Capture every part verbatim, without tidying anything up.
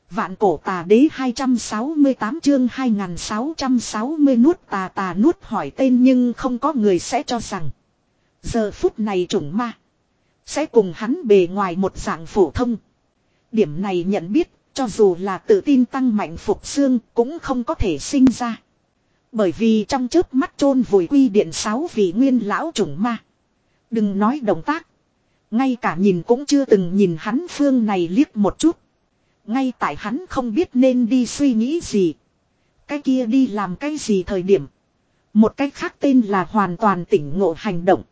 Vạn cổ tà đế hai trăm sáu mươi tám chương hai nghìn sáu trăm sáu mươi nuốt tà tà nuốt hỏi tên nhưng không có người sẽ cho rằng. Giờ phút này chủng ma. Sẽ cùng hắn bề ngoài một dạng phổ thông. Điểm này nhận biết cho dù là tự tin tăng mạnh phục xương cũng không có thể sinh ra. Bởi vì trong chớp mắt chôn vùi quy điện sáu vị nguyên lão chủng ma. Đừng nói động tác. Ngay cả nhìn cũng chưa từng nhìn hắn phương này liếc một chút. Ngay tại hắn không biết nên đi suy nghĩ gì. Cái kia đi làm cái gì thời điểm. Một cái khác tên là hoàn toàn tỉnh ngộ hành động.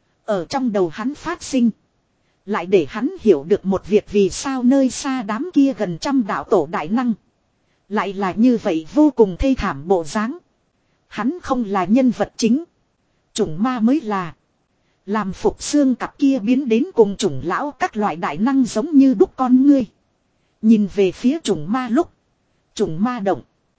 Ở trong đầu hắn phát sinh. Lại để hắn hiểu được một việc vì sao nơi xa đám kia gần trăm đạo tổ đại năng. Lại là như vậy vô cùng thê thảm bộ dáng. Hắn không là nhân vật chính. Chủng ma mới là. Làm phục xương cặp kia biến đến cùng chủng lão các loại đại năng giống như đúc con ngươi. Nhìn về phía chủng ma lúc. Chủng ma động.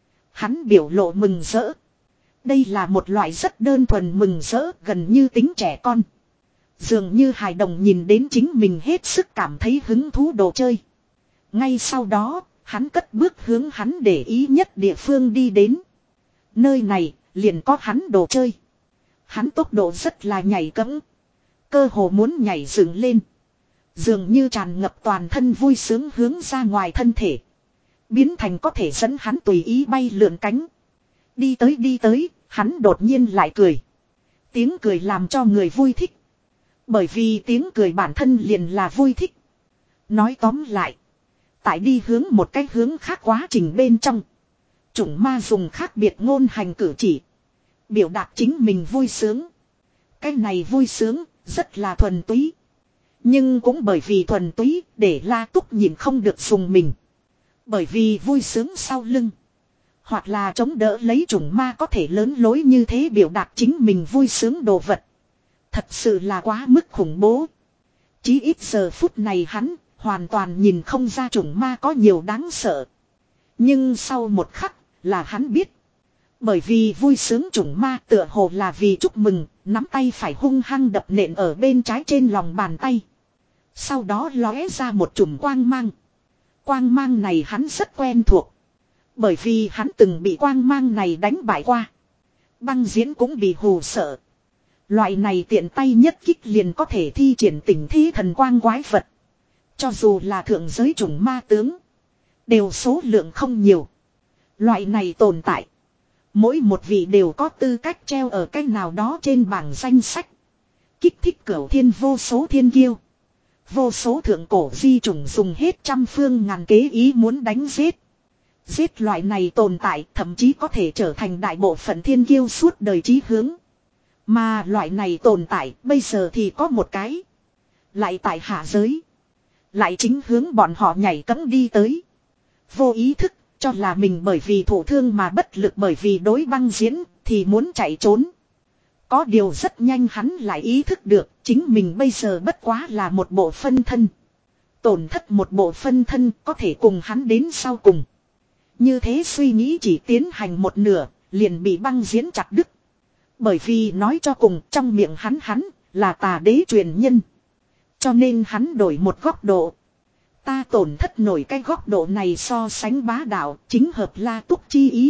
Hắn biểu lộ mừng rỡ. Đây là một loại rất đơn thuần mừng rỡ gần như tính trẻ con. Dường như hài đồng nhìn đến chính mình hết sức cảm thấy hứng thú đồ chơi. Ngay sau đó, hắn cất bước hướng hắn để ý nhất địa phương đi đến. Nơi này, liền có hắn đồ chơi. Hắn tốc độ rất là nhảy cẫng. Cơ hồ muốn nhảy dựng lên. Dường như tràn ngập toàn thân vui sướng hướng ra ngoài thân thể. Biến thành có thể dẫn hắn tùy ý bay lượn cánh. Đi tới đi tới, hắn đột nhiên lại cười. Tiếng cười làm cho người vui thích. Bởi vì tiếng cười bản thân liền là vui thích. Nói tóm lại. Tại đi hướng một cái hướng khác quá trình bên trong. Chủng ma dùng khác biệt ngôn hành cử chỉ. Biểu đạt chính mình vui sướng. Cái này vui sướng, rất là thuần túy. Nhưng cũng bởi vì thuần túy, để La Túc nhìn không được dùng mình. Bởi vì vui sướng sau lưng. Hoặc là chống đỡ lấy chủng ma có thể lớn lối như thế biểu đạt chính mình vui sướng đồ vật. Thật sự là quá mức khủng bố. Chí ít giờ phút này hắn, hoàn toàn nhìn không ra chủng ma có nhiều đáng sợ. Nhưng sau một khắc, là hắn biết. Bởi vì vui sướng chủng ma tựa hồ là vì chúc mừng, nắm tay phải hung hăng đập nện ở bên trái trên lòng bàn tay. Sau đó lóe ra một chùm quang mang. Quang mang này hắn rất quen thuộc. Bởi vì hắn từng bị quang mang này đánh bại qua. Băng diễn cũng bị hù sợ. Loại này tiện tay nhất kích liền có thể thi triển tỉnh thi thần quang quái vật. Cho dù là thượng giới chủng ma tướng. Đều số lượng không nhiều. Loại này tồn tại. Mỗi một vị đều có tư cách treo ở cái nào đó trên bảng danh sách. Kích thích cửu thiên vô số thiên kiêu. Vô số thượng cổ di chủng dùng hết trăm phương ngàn kế ý muốn đánh giết. Giết loại này tồn tại thậm chí có thể trở thành đại bộ phận thiên kiêu suốt đời chí hướng. Mà loại này tồn tại bây giờ thì có một cái. Lại tại hạ giới. Lại chính hướng bọn họ nhảy cẫng đi tới. Vô ý thức cho là mình bởi vì thổ thương mà bất lực bởi vì đối băng diễn thì muốn chạy trốn. Có điều rất nhanh hắn lại ý thức được chính mình bây giờ bất quá là một bộ phân thân. Tổn thất một bộ phân thân có thể cùng hắn đến sau cùng. Như thế suy nghĩ chỉ tiến hành một nửa liền bị băng diễn chặt đứt. Bởi vì nói cho cùng trong miệng hắn hắn là tà đế truyền nhân. Cho nên hắn đổi một góc độ. Ta tổn thất nổi cái góc độ này so sánh bá đạo chính hợp La Túc chi ý.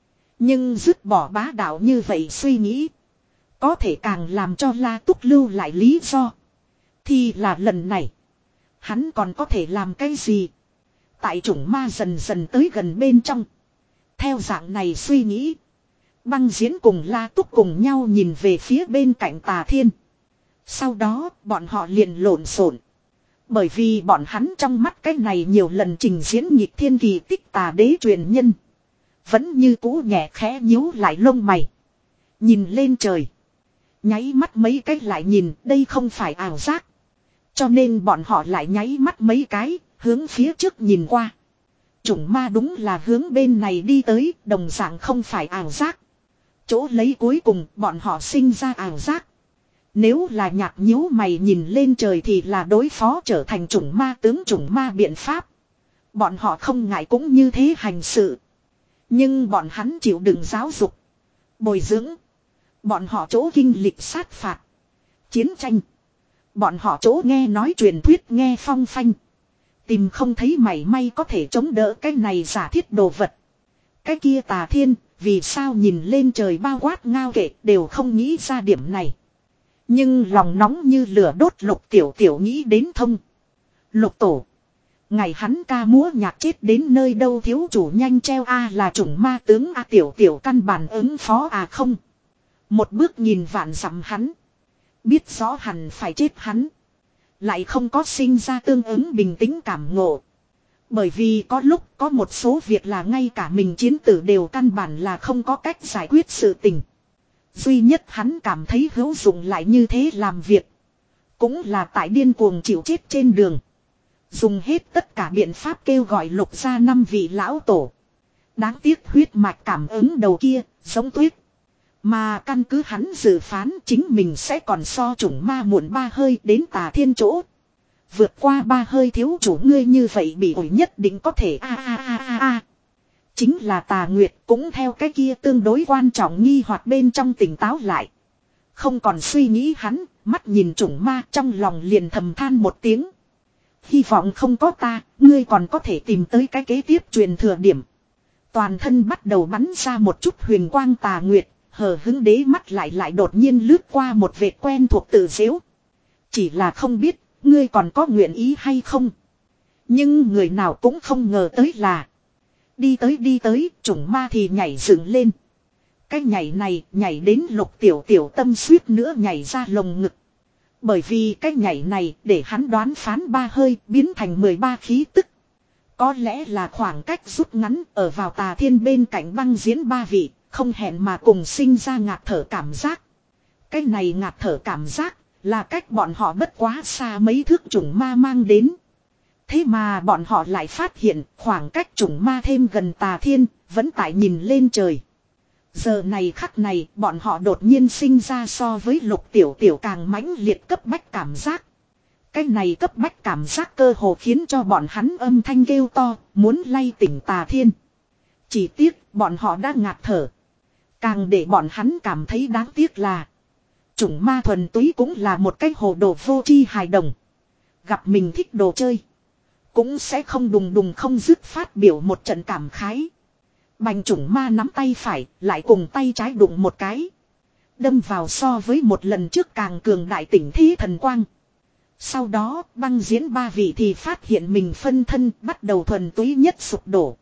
Nhưng dứt bỏ bá đạo như vậy suy nghĩ. Có thể càng làm cho La Túc lưu lại lý do. Thì là lần này. Hắn còn có thể làm cái gì? Tại chủng ma dần dần tới gần bên trong. Theo dạng này suy nghĩ. Băng diễn cùng La Túc cùng nhau nhìn về phía bên cạnh Tà Thiên. Sau đó bọn họ liền lộn xộn. Bởi vì bọn hắn trong mắt cái này nhiều lần trình diễn nhịp thiên kỳ tích tà đế truyền nhân. Vẫn như cũ nhẹ khẽ nhíu lại lông mày. Nhìn lên trời. Nháy mắt mấy cái lại nhìn đây không phải ảo giác. Cho nên bọn họ lại nháy mắt mấy cái hướng phía trước nhìn qua. Chủng ma đúng là hướng bên này đi tới đồng dạng không phải ảo giác. Chỗ lấy cuối cùng bọn họ sinh ra ảo giác. Nếu là nhạc nhíu mày nhìn lên trời thì là đối phó trở thành chủng ma tướng chủng ma biện pháp. Bọn họ không ngại cũng như thế hành sự. Nhưng bọn hắn chịu đựng giáo dục. Bồi dưỡng. Bọn họ chỗ kinh lịch sát phạt. Chiến tranh. Bọn họ chỗ nghe nói truyền thuyết nghe phong phanh. Tìm không thấy mảy may có thể chống đỡ cái này giả thiết đồ vật. Cái kia Tà Thiên, vì sao nhìn lên trời bao quát ngao kệ đều không nghĩ ra điểm này. Nhưng lòng nóng như lửa đốt Lục Tiểu Tiểu nghĩ đến thông. Lục tổ. Ngày hắn ca múa nhạc chết đến nơi đâu thiếu chủ nhanh treo a là chủng ma tướng a Tiểu Tiểu căn bản ứng phó à không. Một bước nhìn vạn dặm hắn. Biết rõ hẳn phải chết hắn. Lại không có sinh ra tương ứng bình tĩnh cảm ngộ. Bởi vì có lúc có một số việc là ngay cả mình chiến tử đều căn bản là không có cách giải quyết sự tình. Duy nhất hắn cảm thấy hữu dụng lại như thế làm việc. Cũng là tại điên cuồng chịu chết trên đường. Dùng hết tất cả biện pháp kêu gọi Lục gia năm vị lão tổ. Đáng tiếc huyết mạch cảm ứng đầu kia, giống tuyết. Mà căn cứ hắn dự phán chính mình sẽ còn so chủng ma muộn ba hơi đến Tà Thiên chỗ. Vượt qua ba hơi thiếu chủ ngươi như vậy bị ổi nhất định có thể a a a a a. Chính là Tà Nguyệt cũng theo cái kia tương đối quan trọng nghi hoặc bên trong tỉnh táo lại. Không còn suy nghĩ hắn, mắt nhìn chủng ma trong lòng liền thầm than một tiếng. Hy vọng không có ta, ngươi còn có thể tìm tới cái kế tiếp truyền thừa điểm. Toàn thân bắt đầu bắn ra một chút huyền quang Tà Nguyệt, hờ hứng đế mắt lại lại đột nhiên lướt qua một vệt quen thuộc tự giễu. Chỉ là không biết, ngươi còn có nguyện ý hay không. Nhưng người nào cũng không ngờ tới là. Đi tới đi tới, chủng ma thì nhảy dựng lên. Cái nhảy này, nhảy đến Lục Tiểu Tiểu tâm suýt nữa nhảy ra lồng ngực. Bởi vì cái nhảy này, để hắn đoán phán ba hơi, biến thành mười ba khí tức. Có lẽ là khoảng cách rút ngắn, ở vào Tà Thiên bên cạnh băng diễn ba vị, không hẹn mà cùng sinh ra ngạt thở cảm giác. Cái này ngạt thở cảm giác, là cách bọn họ bất quá xa mấy thước chủng ma mang đến. Thế mà bọn họ lại phát hiện khoảng cách chủng ma thêm gần Tà Thiên, vẫn tại nhìn lên trời. Giờ này khắc này bọn họ đột nhiên sinh ra so với Lục Tiểu Tiểu càng mãnh liệt cấp bách cảm giác. Cái này cấp bách cảm giác cơ hồ khiến cho bọn hắn âm thanh kêu to, muốn lay tỉnh Tà Thiên. Chỉ tiếc bọn họ đã ngạt thở. Càng để bọn hắn cảm thấy đáng tiếc là chủng ma thuần túy cũng là một cái hồ đồ vô tri hài đồng. Gặp mình thích đồ chơi. Cũng sẽ không đùng đùng không dứt phát biểu một trận cảm khái. Bành chủng ma nắm tay phải lại cùng tay trái đụng một cái. Đâm vào so với một lần trước càng cường đại tỉnh thí thần quang. Sau đó băng diễn ba vị thì phát hiện mình phân thân bắt đầu thuần túy nhất sụp đổ.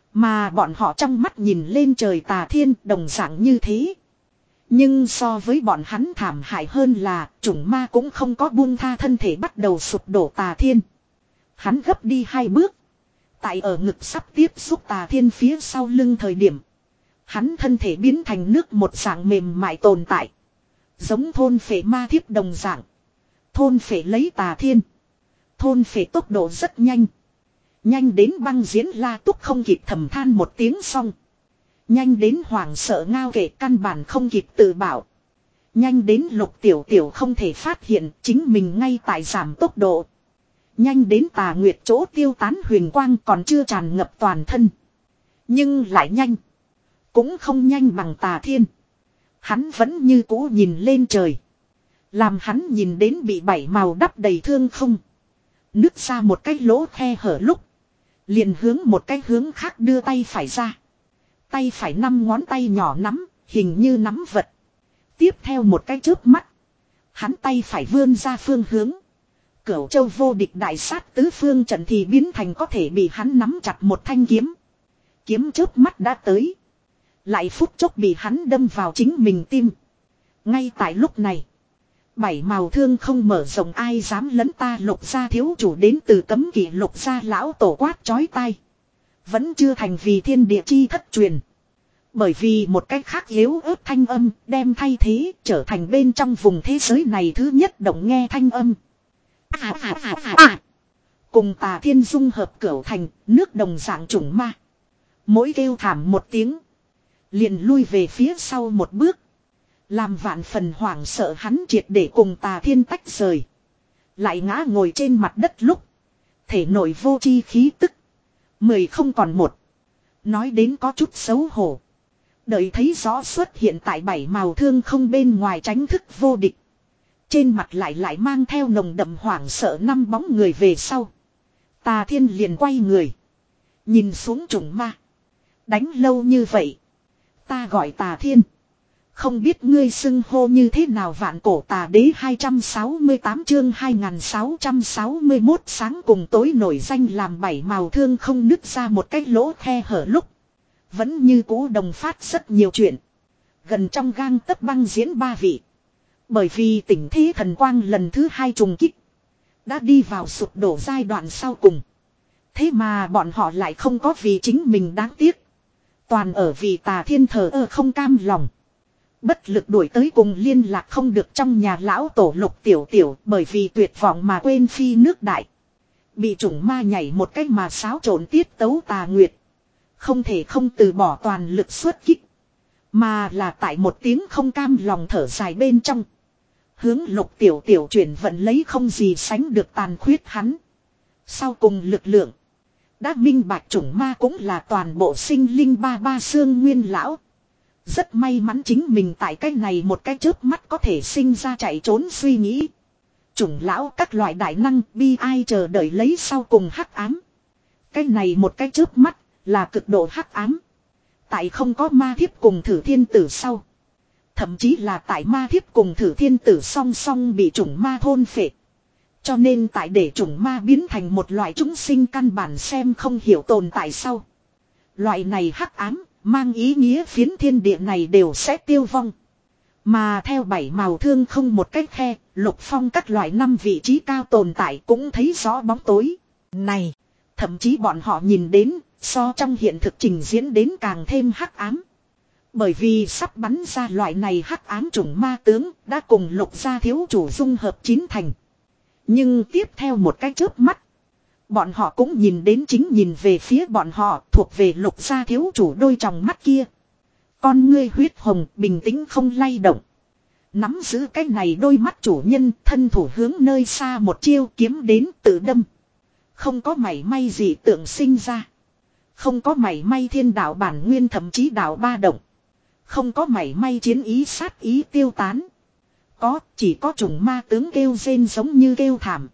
Mà bọn họ trong mắt nhìn lên trời Tà Thiên đồng dạng như thế. Nhưng so với bọn hắn thảm hại hơn là chủng ma cũng không có buông tha thân thể bắt đầu sụp đổ Tà Thiên. Hắn gấp đi hai bước. Tại ở ngực sắp tiếp xúc Tà Thiên phía sau lưng thời điểm. Hắn thân thể biến thành nước một dạng mềm mại tồn tại. Giống thôn phệ ma thiếp đồng dạng. Thôn phệ lấy Tà Thiên. Thôn phệ tốc độ rất nhanh. Nhanh đến băng diễn La Túc không kịp thầm than một tiếng xong. Nhanh đến hoảng sợ ngao kệ căn bản không kịp tự bảo. Nhanh đến Lục Tiểu Tiểu không thể phát hiện chính mình ngay tại giảm tốc độ. Nhanh đến Tà Nguyệt chỗ tiêu tán huyền quang còn chưa tràn ngập toàn thân. Nhưng lại nhanh. Cũng không nhanh bằng Tà Thiên. Hắn vẫn như cũ nhìn lên trời. Làm hắn nhìn đến bị bảy màu đắp đầy thương không. Nứt ra một cái lỗ khe hở lúc. Liền hướng một cái hướng khác đưa tay phải ra. Tay phải năm ngón tay nhỏ nắm, hình như nắm vật. Tiếp theo một cái chớp mắt. Hắn tay phải vươn ra phương hướng. Cửu châu vô địch đại sát tứ phương trận thì biến thành có thể bị hắn nắm chặt một thanh kiếm. Kiếm chớp mắt đã tới. Lại phút chốc bị hắn đâm vào chính mình tim. Ngay tại lúc này. Bảy màu thương không mở rộng ai dám lấn ta Lục gia thiếu chủ đến từ cấm kỵ Lục gia lão tổ quát chói tai. Vẫn chưa thành vì thiên địa chi thất truyền. Bởi vì một cách khác yếu ớt thanh âm đem thay thế trở thành bên trong vùng thế giới này thứ nhất động nghe thanh âm. À, à, à, à, à. Cùng Tà Thiên dung hợp cửu thành nước đồng dạng chủng ma. Mỗi kêu thảm một tiếng. Liền lui về phía sau một bước. Làm vạn phần hoảng sợ hắn triệt để cùng Tà Thiên tách rời. Lại ngã ngồi trên mặt đất lúc. Thể nội vô chi khí tức. Mười không còn một. Nói đến có chút xấu hổ. Đợi thấy rõ xuất hiện tại bảy màu thương không bên ngoài tránh thức vô địch. Trên mặt lại lại mang theo nồng đậm hoảng sợ năm bóng người về sau. Tà Thiên liền quay người. Nhìn xuống trùng ma. Đánh lâu như vậy. Ta gọi Tà Thiên. Không biết ngươi xưng hô như thế nào. Vạn Cổ Tà Đế hai trăm sáu mươi tám chương hai nghìn sáu trăm sáu mươi mốt sáng cùng tối nổi danh làm bảy màu thương không nứt ra một cái lỗ khe hở lúc. Vẫn như cũ đồng phát rất nhiều chuyện. Gần trong gang tấc băng diễn ba vị. Bởi vì tỉnh thế thần quang lần thứ hai trùng kích. Đã đi vào sụp đổ giai đoạn sau cùng. Thế mà bọn họ lại không có vì chính mình đáng tiếc. Toàn ở vì Tà Thiên thờ ơ không cam lòng. Bất lực đuổi tới cùng liên lạc không được trong nhà lão tổ Lục Tiểu Tiểu bởi vì tuyệt vọng mà quên phi nước đại. Bị chủng ma nhảy một cách mà xáo trộn tiết tấu Tà Nguyệt. Không thể không từ bỏ toàn lực xuất kích. Mà là tại một tiếng không cam lòng thở dài bên trong. Hướng Lục Tiểu Tiểu chuyển vận lấy không gì sánh được tàn khuyết hắn. Sau cùng lực lượng. Đã minh bạch chủng ma cũng là toàn bộ sinh linh ba ba xương nguyên lão. Rất may mắn chính mình tại cái này một cái chớp mắt có thể sinh ra chạy trốn suy nghĩ. Chủng lão các loại đại năng bi ai chờ đợi lấy sau cùng hắc ám. Cái này một cái chớp mắt là cực độ hắc ám. Tại không có ma thiếp cùng thử thiên tử sau. Thậm chí là tại ma thiếp cùng thử thiên tử song song bị chủng ma thôn phệ. Cho nên tại để chủng ma biến thành một loại chúng sinh căn bản xem không hiểu tồn tại sau. Loại này hắc ám, mang ý nghĩa phiến thiên địa này đều sẽ tiêu vong. Mà theo bảy màu thương không một cách khe, Lục Phong các loại năm vị trí cao tồn tại cũng thấy rõ bóng tối. Này, thậm chí bọn họ nhìn đến, so trong hiện thực trình diễn đến càng thêm hắc ám. Bởi vì sắp bắn ra loại này hắc ám chủng ma tướng đã cùng Lục gia thiếu chủ dung hợp chín thành. Nhưng tiếp theo một cái chớp mắt. Bọn họ cũng nhìn đến chính nhìn về phía bọn họ thuộc về Lục gia thiếu chủ đôi tròng mắt kia. Con ngươi huyết hồng bình tĩnh không lay động. Nắm giữ cái này đôi mắt chủ nhân thân thủ hướng nơi xa một chiêu kiếm đến tự đâm. Không có mảy may gì tượng sinh ra. Không có mảy may thiên đạo bản nguyên thậm chí đạo ba động. Không có mảy may chiến ý sát ý tiêu tán. Có, chỉ có trùng ma tướng kêu rên giống như kêu thảm.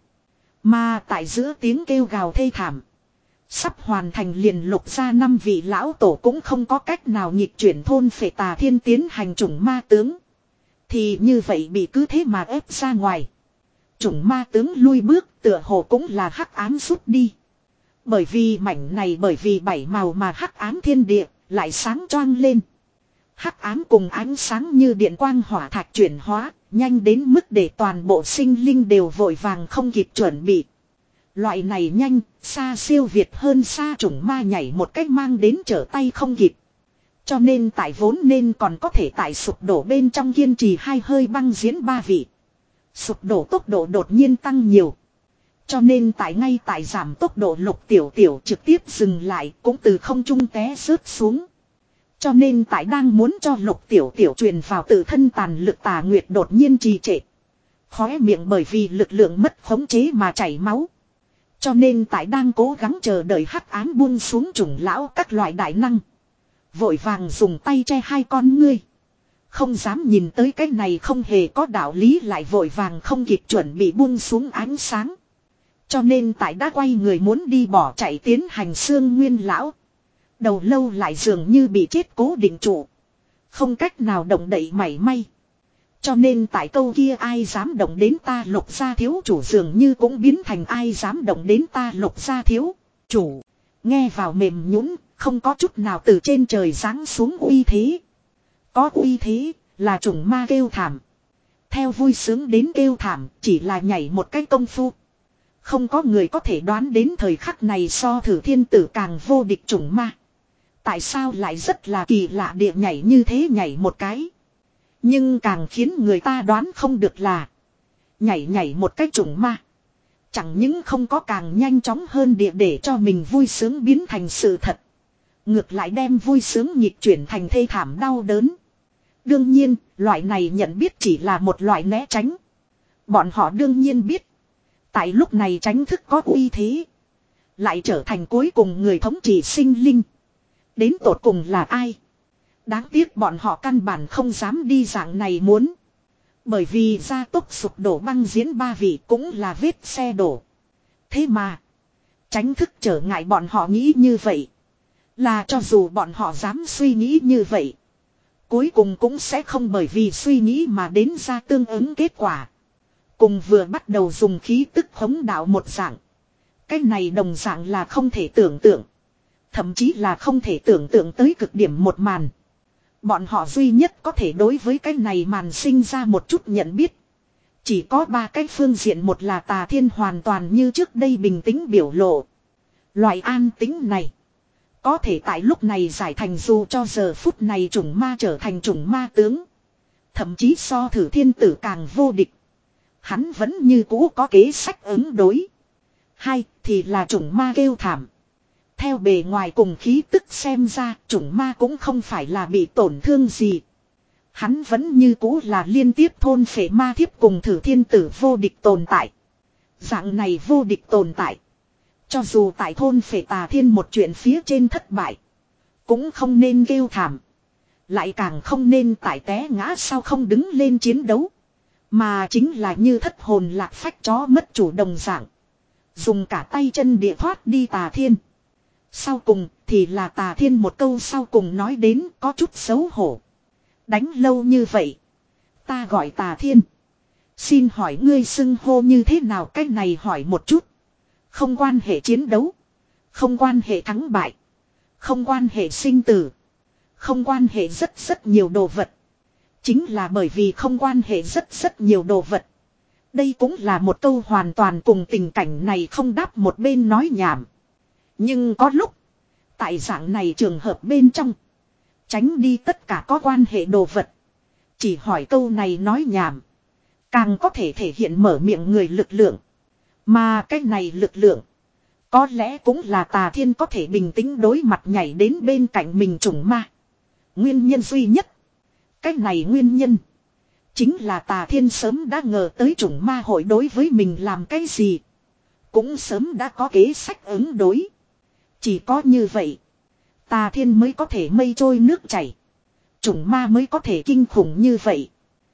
Mà tại giữa tiếng kêu gào thê thảm. Sắp hoàn thành liền Lục gia năm vị lão tổ cũng không có cách nào nhịp chuyển thôn phệ Tà Thiên tiến hành trùng ma tướng. Thì như vậy bị cứ thế mà ép ra ngoài. Trùng ma tướng lui bước tựa hồ cũng là hắc ám rút đi. Bởi vì mảnh này bởi vì bảy màu mà hắc ám thiên địa lại sáng choang lên. Hắc ám cùng ánh sáng như điện quang hỏa thạch chuyển hóa, nhanh đến mức để toàn bộ sinh linh đều vội vàng không kịp chuẩn bị. Loại này nhanh, xa siêu việt hơn xa chủng ma nhảy một cách mang đến trở tay không kịp. Cho nên tại vốn nên còn có thể tại sụp đổ bên trong kiên trì hai hơi băng diễn ba vị. Sụp đổ tốc độ đột nhiên tăng nhiều. Cho nên tại ngay tại giảm tốc độ Lục Tiểu Tiểu trực tiếp dừng lại cũng từ không trung té rớt xuống. Cho nên tại đang muốn cho Lục Tiểu Tiểu truyền vào tự thân tàn lực Tà Nguyệt đột nhiên trì trệ. Khóe miệng bởi vì lực lượng mất khống chế mà chảy máu. Cho nên tại đang cố gắng chờ đợi hắc ám buông xuống trùng lão các loại đại năng. Vội vàng dùng tay che hai con ngươi. Không dám nhìn tới cái này không hề có đạo lý lại vội vàng không kịp chuẩn bị buông xuống ánh sáng. Cho nên tại đã quay người muốn đi bỏ chạy tiến hành xương nguyên lão. Đầu lâu lại dường như bị chết cố định trụ. Không cách nào động đậy mảy may. Cho nên tại câu kia ai dám động đến ta Lục gia thiếu chủ dường như cũng biến thành ai dám động đến ta Lục gia thiếu chủ. Nghe vào mềm nhũn, không có chút nào từ trên trời giáng xuống uy thế. Có uy thế là chủng ma kêu thảm. Theo vui sướng đến kêu thảm chỉ là nhảy một cái công phu. Không có người có thể đoán đến thời khắc này so thử thiên tử càng vô địch chủng ma. Tại sao lại rất là kỳ lạ địa nhảy như thế nhảy một cái. Nhưng càng khiến người ta đoán không được là. Nhảy nhảy một cái chủng ma. Chẳng những không có càng nhanh chóng hơn địa để cho mình vui sướng biến thành sự thật. Ngược lại đem vui sướng nhịp chuyển thành thê thảm đau đớn. Đương nhiên, loại này nhận biết chỉ là một loại né tránh. Bọn họ đương nhiên biết. Tại lúc này tránh thức có uy thế. Lại trở thành cuối cùng người thống trị sinh linh. Đến tột cùng là ai? Đáng tiếc bọn họ căn bản không dám đi dạng này muốn. Bởi vì gia tốc sụp đổ băng diễn ba vị cũng là vết xe đổ. Thế mà. Tránh thức trở ngại bọn họ nghĩ như vậy. Là cho dù bọn họ dám suy nghĩ như vậy. Cuối cùng cũng sẽ không bởi vì suy nghĩ mà đến ra tương ứng kết quả. Cùng vừa bắt đầu dùng khí tức khống đạo một dạng. Cái này đồng dạng là không thể tưởng tượng. Thậm chí là không thể tưởng tượng tới cực điểm một màn. Bọn họ duy nhất có thể đối với cái này màn sinh ra một chút nhận biết. Chỉ có ba cái phương diện, một là Tà Thiên hoàn toàn như trước đây bình tĩnh biểu lộ. Loại an tĩnh này có thể tại lúc này giải thành dù cho giờ phút này chủng ma trở thành chủng ma tướng. Thậm chí so Thử Thiên Tử càng vô địch. Hắn vẫn như cũ có kế sách ứng đối. Hai thì là chủng ma kêu thảm. Theo bề ngoài cùng khí tức xem ra, chủng ma cũng không phải là bị tổn thương gì. Hắn vẫn như cũ là liên tiếp thôn phệ ma thiếp cùng Thử Thiên Tử vô địch tồn tại. Dạng này vô địch tồn tại. Cho dù tại thôn phệ Tà Thiên một chuyện phía trên thất bại. Cũng không nên kêu thảm. Lại càng không nên tại té ngã sau không đứng lên chiến đấu. Mà chính là như thất hồn lạc phách chó mất chủ đồng dạng. Dùng cả tay chân địa thoát đi Tà Thiên. Sau cùng thì là Tà Thiên một câu sau cùng nói đến có chút xấu hổ. Đánh lâu như vậy. Ta gọi Tà Thiên. Xin hỏi ngươi xưng hô như thế nào, cách này hỏi một chút. Không quan hệ chiến đấu. Không quan hệ thắng bại. Không quan hệ sinh tử. Không quan hệ rất rất nhiều đồ vật. Chính là bởi vì không quan hệ rất rất nhiều đồ vật. Đây cũng là một câu hoàn toàn cùng tình cảnh này không đáp một bên nói nhảm. Nhưng có lúc. Tại dạng này trường hợp bên trong. Tránh đi tất cả có quan hệ đồ vật. Chỉ hỏi câu này nói nhảm. Càng có thể thể hiện mở miệng người lực lượng. Mà cái này lực lượng. Có lẽ cũng là Tà Thiên có thể bình tĩnh đối mặt nhảy đến bên cạnh mình chủng ma. Nguyên nhân duy nhất. Cái này nguyên nhân. Chính là Tà Thiên sớm đã ngờ tới chủng ma hội đối với mình làm cái gì. Cũng sớm đã có kế sách ứng đối. Chỉ có như vậy. Tà Thiên mới có thể mây trôi nước chảy. Chủng ma mới có thể kinh khủng như vậy.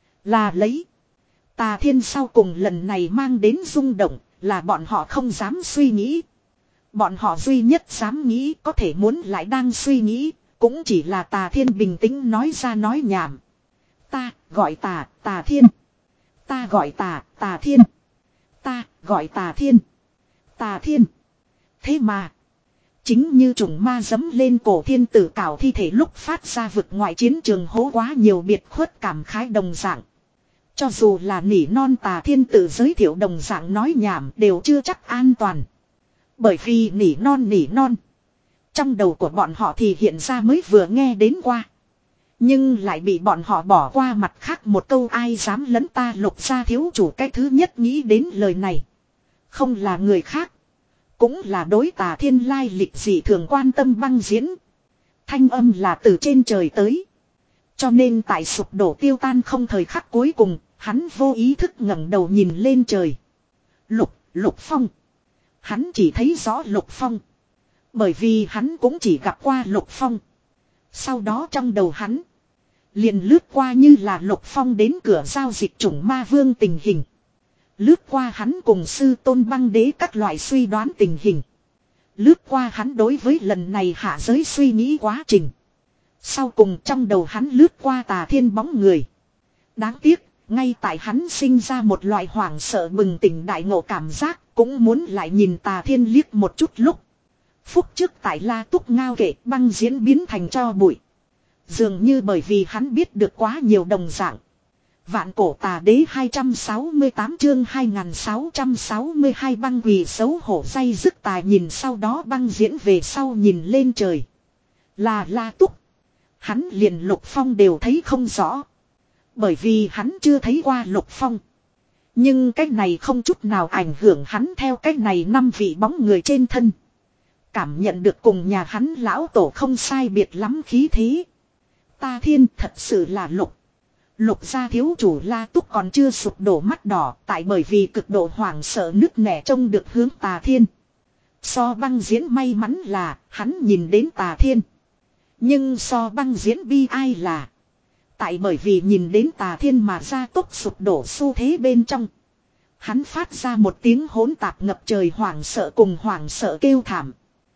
Là lấy. Tà Thiên sau cùng lần này mang đến rung động. Là bọn họ không dám suy nghĩ. Bọn họ duy nhất dám nghĩ có thể muốn lại đang suy nghĩ. Cũng chỉ là Tà Thiên bình tĩnh nói ra nói nhảm. Ta gọi Tà, Tà Thiên. Ta gọi Tà, Tà Thiên. Ta gọi Tà Thiên. Tà Thiên. Thế mà. Chính như trùng ma dấm lên cổ thiên tử cảo thi thể lúc phát ra vực ngoại chiến trường hố quá nhiều biệt khuất cảm khái đồng dạng. Cho dù là nỉ non Tà Thiên tự giới thiệu đồng dạng nói nhảm đều chưa chắc an toàn. Bởi vì nỉ non nỉ non. Trong đầu của bọn họ thì hiện ra mới vừa nghe đến qua. Nhưng lại bị bọn họ bỏ qua mặt khác một câu ai dám lấn ta Lục gia thiếu chủ, cái thứ nhất nghĩ đến lời này. Không là người khác. Cũng là đối Tà Thiên lai lịch dị thường quan tâm Băng Diễn. Thanh âm là từ trên trời tới. Cho nên tại sụp đổ tiêu tan không thời khắc cuối cùng, hắn vô ý thức ngẩng đầu nhìn lên trời. Lục, Lục Phong. Hắn chỉ thấy rõ Lục Phong. Bởi vì hắn cũng chỉ gặp qua Lục Phong. Sau đó trong đầu hắn liền lướt qua như là Lục Phong đến cửa giao dịch chủng ma vương tình hình. Lướt qua hắn cùng sư tôn Băng Đế các loại suy đoán tình hình. Lướt qua hắn đối với lần này hạ giới suy nghĩ quá trình. Sau cùng trong đầu hắn lướt qua Tà Thiên bóng người. Đáng tiếc, ngay tại hắn sinh ra một loại hoảng sợ bừng tỉnh đại ngộ cảm giác, cũng muốn lại nhìn Tà Thiên liếc một chút lúc. Phút trước tại La Túc ngao kệ Băng Diễn biến thành cho bụi. Dường như bởi vì hắn biết được quá nhiều đồng dạng. Vạn cổ Tà Đế hai trăm sáu mươi tám chương hai nghìn sáu trăm sáu mươi hai Băng quỳ xấu hổ day dứt tài nhìn sau đó Băng Diễn về sau nhìn lên trời. Là La Túc. Hắn liền Lục Phong đều thấy không rõ. Bởi vì hắn chưa thấy qua Lục Phong. Nhưng cái này không chút nào ảnh hưởng hắn theo cái này năm vị bóng người trên thân. Cảm nhận được cùng nhà hắn lão tổ không sai biệt lắm khí thế. Ta Thiên thật sự là Lục. Lục gia thiếu chủ La Túc còn chưa sụp đổ mắt đỏ tại bởi vì cực độ hoảng sợ nứt nẻ trông được hướng Tà Thiên. So Băng Diễn may mắn là hắn nhìn đến Tà Thiên. Nhưng so Băng Diễn bi ai là tại bởi vì nhìn đến Tà Thiên mà ra tốc sụp đổ xu thế bên trong. Hắn phát ra một tiếng hỗn tạp ngập trời hoảng sợ cùng hoảng sợ kêu thảm.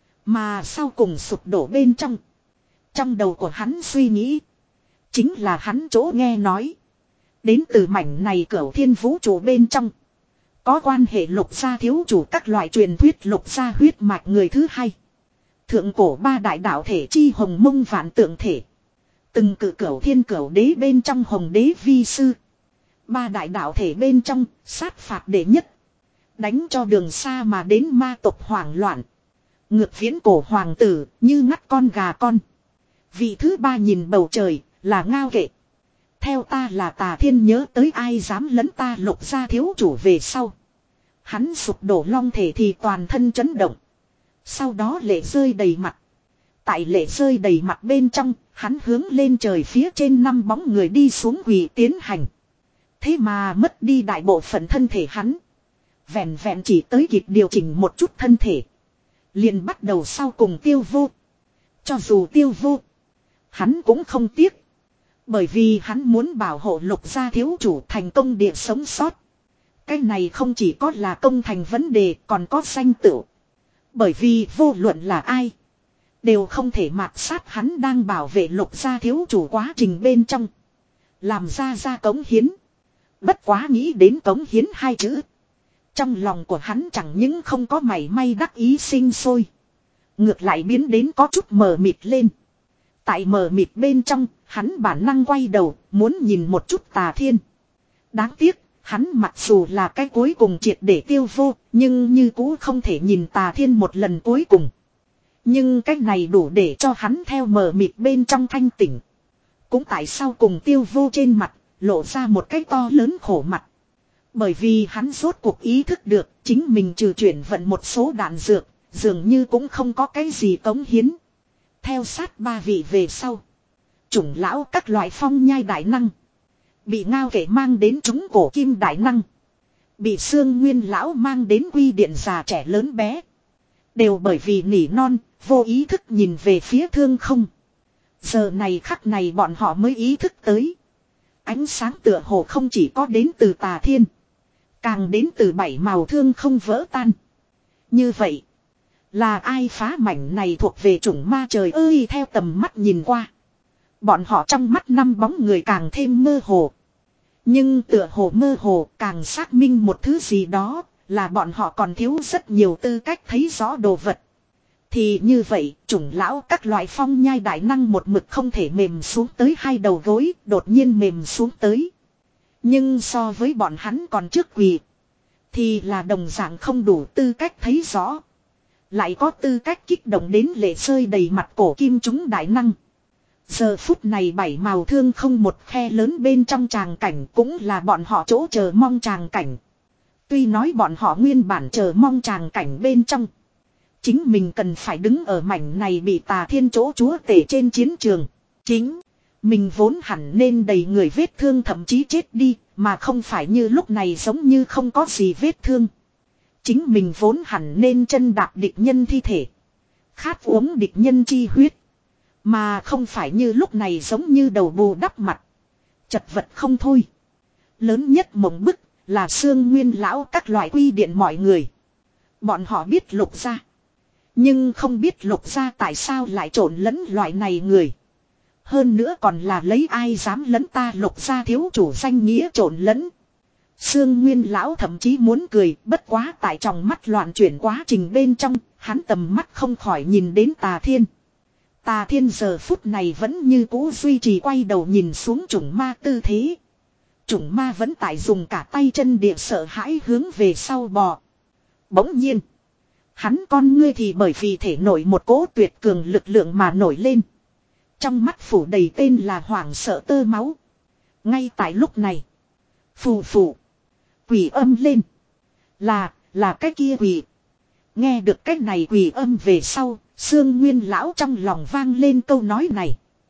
Mà sau cùng sụp đổ bên trong. Trong đầu của hắn suy nghĩ. Chính là hắn chỗ nghe nói. Đến từ mảnh này cửu thiên vũ trụ bên trong. Có quan hệ lục gia thiếu chủ các loại truyền thuyết lục gia huyết mạch người thứ hai. Thượng cổ ba đại đạo thể chi hồng mông vạn tượng thể. Từng cử cửu thiên cửu đế bên trong hồng đế vi sư. Ba đại đạo thể bên trong sát phạt đệ nhất. Đánh cho đường xa mà đến ma tộc hoảng loạn. Ngược viễn cổ hoàng tử như ngắt con gà con. Vị thứ ba nhìn bầu trời là ngao kệ. Theo ta là Tà Thiên nhớ tới ai dám lấn ta lục gia thiếu chủ về sau. Hắn sụp đổ long thể thì toàn thân chấn động. Sau đó lệ rơi đầy mặt. Tại lệ rơi đầy mặt bên trong, hắn hướng lên trời phía trên năm bóng người đi xuống quỳ tiến hành. Thế mà mất đi đại bộ phận thân thể hắn. Vẹn vẹn chỉ tới kịp điều chỉnh một chút thân thể. Liền bắt đầu sau cùng tiêu vô. Cho dù tiêu vô, hắn cũng không tiếc. Bởi vì hắn muốn bảo hộ lục gia thiếu chủ thành công địa sống sót. Cái này không chỉ có là công thành vấn đề còn có danh tựu. Bởi vì vô luận là ai. Đều không thể mạt sát hắn đang bảo vệ lục gia thiếu chủ quá trình bên trong. Làm ra ra cống hiến. Bất quá nghĩ đến cống hiến hai chữ. Trong lòng của hắn chẳng những không có mảy may đắc ý sinh sôi. Ngược lại biến đến có chút mờ mịt lên. Tại mờ mịt bên trong, hắn bản năng quay đầu, muốn nhìn một chút Tà Thiên. Đáng tiếc, hắn mặc dù là cái cuối cùng triệt để tiêu vô, nhưng như cũ không thể nhìn Tà Thiên một lần cuối cùng. Nhưng cái này đủ để cho hắn theo mờ mịt bên trong thanh tỉnh. Cũng tại sao cùng tiêu vô trên mặt, lộ ra một cái to lớn khổ mặt. Bởi vì hắn rốt cuộc ý thức được, chính mình trừ chuyển vận một số đạn dược, dường như cũng không có cái gì cống hiến. Theo sát ba vị về sau. Chủng lão các loại phong nhai đại năng. Bị ngao kể mang đến trúng cổ kim đại năng. Bị xương nguyên lão mang đến quy điện già trẻ lớn bé. Đều bởi vì nỉ non, vô ý thức nhìn về phía thương không. Giờ này khắc này bọn họ mới ý thức tới. Ánh sáng tựa hồ không chỉ có đến từ Tà Thiên. Càng đến từ bảy màu thương không vỡ tan. Như vậy. Là ai phá mảnh này thuộc về chủng ma trời ơi theo tầm mắt nhìn qua. Bọn họ trong mắt năm bóng người càng thêm mơ hồ. Nhưng tựa hồ mơ hồ càng xác minh một thứ gì đó là bọn họ còn thiếu rất nhiều tư cách thấy rõ đồ vật. Thì như vậy chủng lão các loại phong nhai đại năng một mực không thể mềm xuống tới hai đầu gối đột nhiên mềm xuống tới. Nhưng so với bọn hắn còn trước quỳ thì là đồng dạng không đủ tư cách thấy rõ. Lại có tư cách kích động đến lệ rơi đầy mặt cổ kim chúng đại năng. Giờ phút này bảy màu thương không một khe lớn bên trong tràng cảnh cũng là bọn họ chỗ chờ mong tràng cảnh. Tuy nói bọn họ nguyên bản chờ mong tràng cảnh bên trong. Chính mình cần phải đứng ở mảnh này bị Tà Thiên chỗ chúa tể trên chiến trường. Chính, mình vốn hẳn nên đầy người vết thương thậm chí chết đi, mà không phải như lúc này giống như không có gì vết thương. Chính mình vốn hẳn nên chân đạp địch nhân thi thể. Khát uống địch nhân chi huyết. Mà không phải như lúc này giống như đầu bù đắp mặt. Chật vật không thôi. Lớn nhất mộng bức là xương nguyên lão các loại quy điện mọi người. Bọn họ biết lục gia. Nhưng không biết lục gia tại sao lại trộn lẫn loại này người. Hơn nữa còn là lấy ai dám lẫn ta lục gia thiếu chủ danh nghĩa trộn lẫn. Sương Nguyên lão thậm chí muốn cười, bất quá tại trong mắt loạn chuyển quá trình bên trong, hắn tầm mắt không khỏi nhìn đến Tà Thiên. Tà Thiên giờ phút này vẫn như cũ duy trì quay đầu nhìn xuống chủng ma tư thế. Chủng ma vẫn tại dùng cả tay chân địa sợ hãi hướng về sau bò. Bỗng nhiên, hắn con ngươi thì bởi vì thể nổi một cỗ tuyệt cường lực lượng mà nổi lên. Trong mắt phủ đầy tên là hoảng sợ tơ máu. Ngay tại lúc này, phù phù. Quỷ âm lên. Là, là cái kia quỷ. Nghe được cái này quỷ âm về sau, Sương Nguyên lão trong lòng vang lên câu nói này.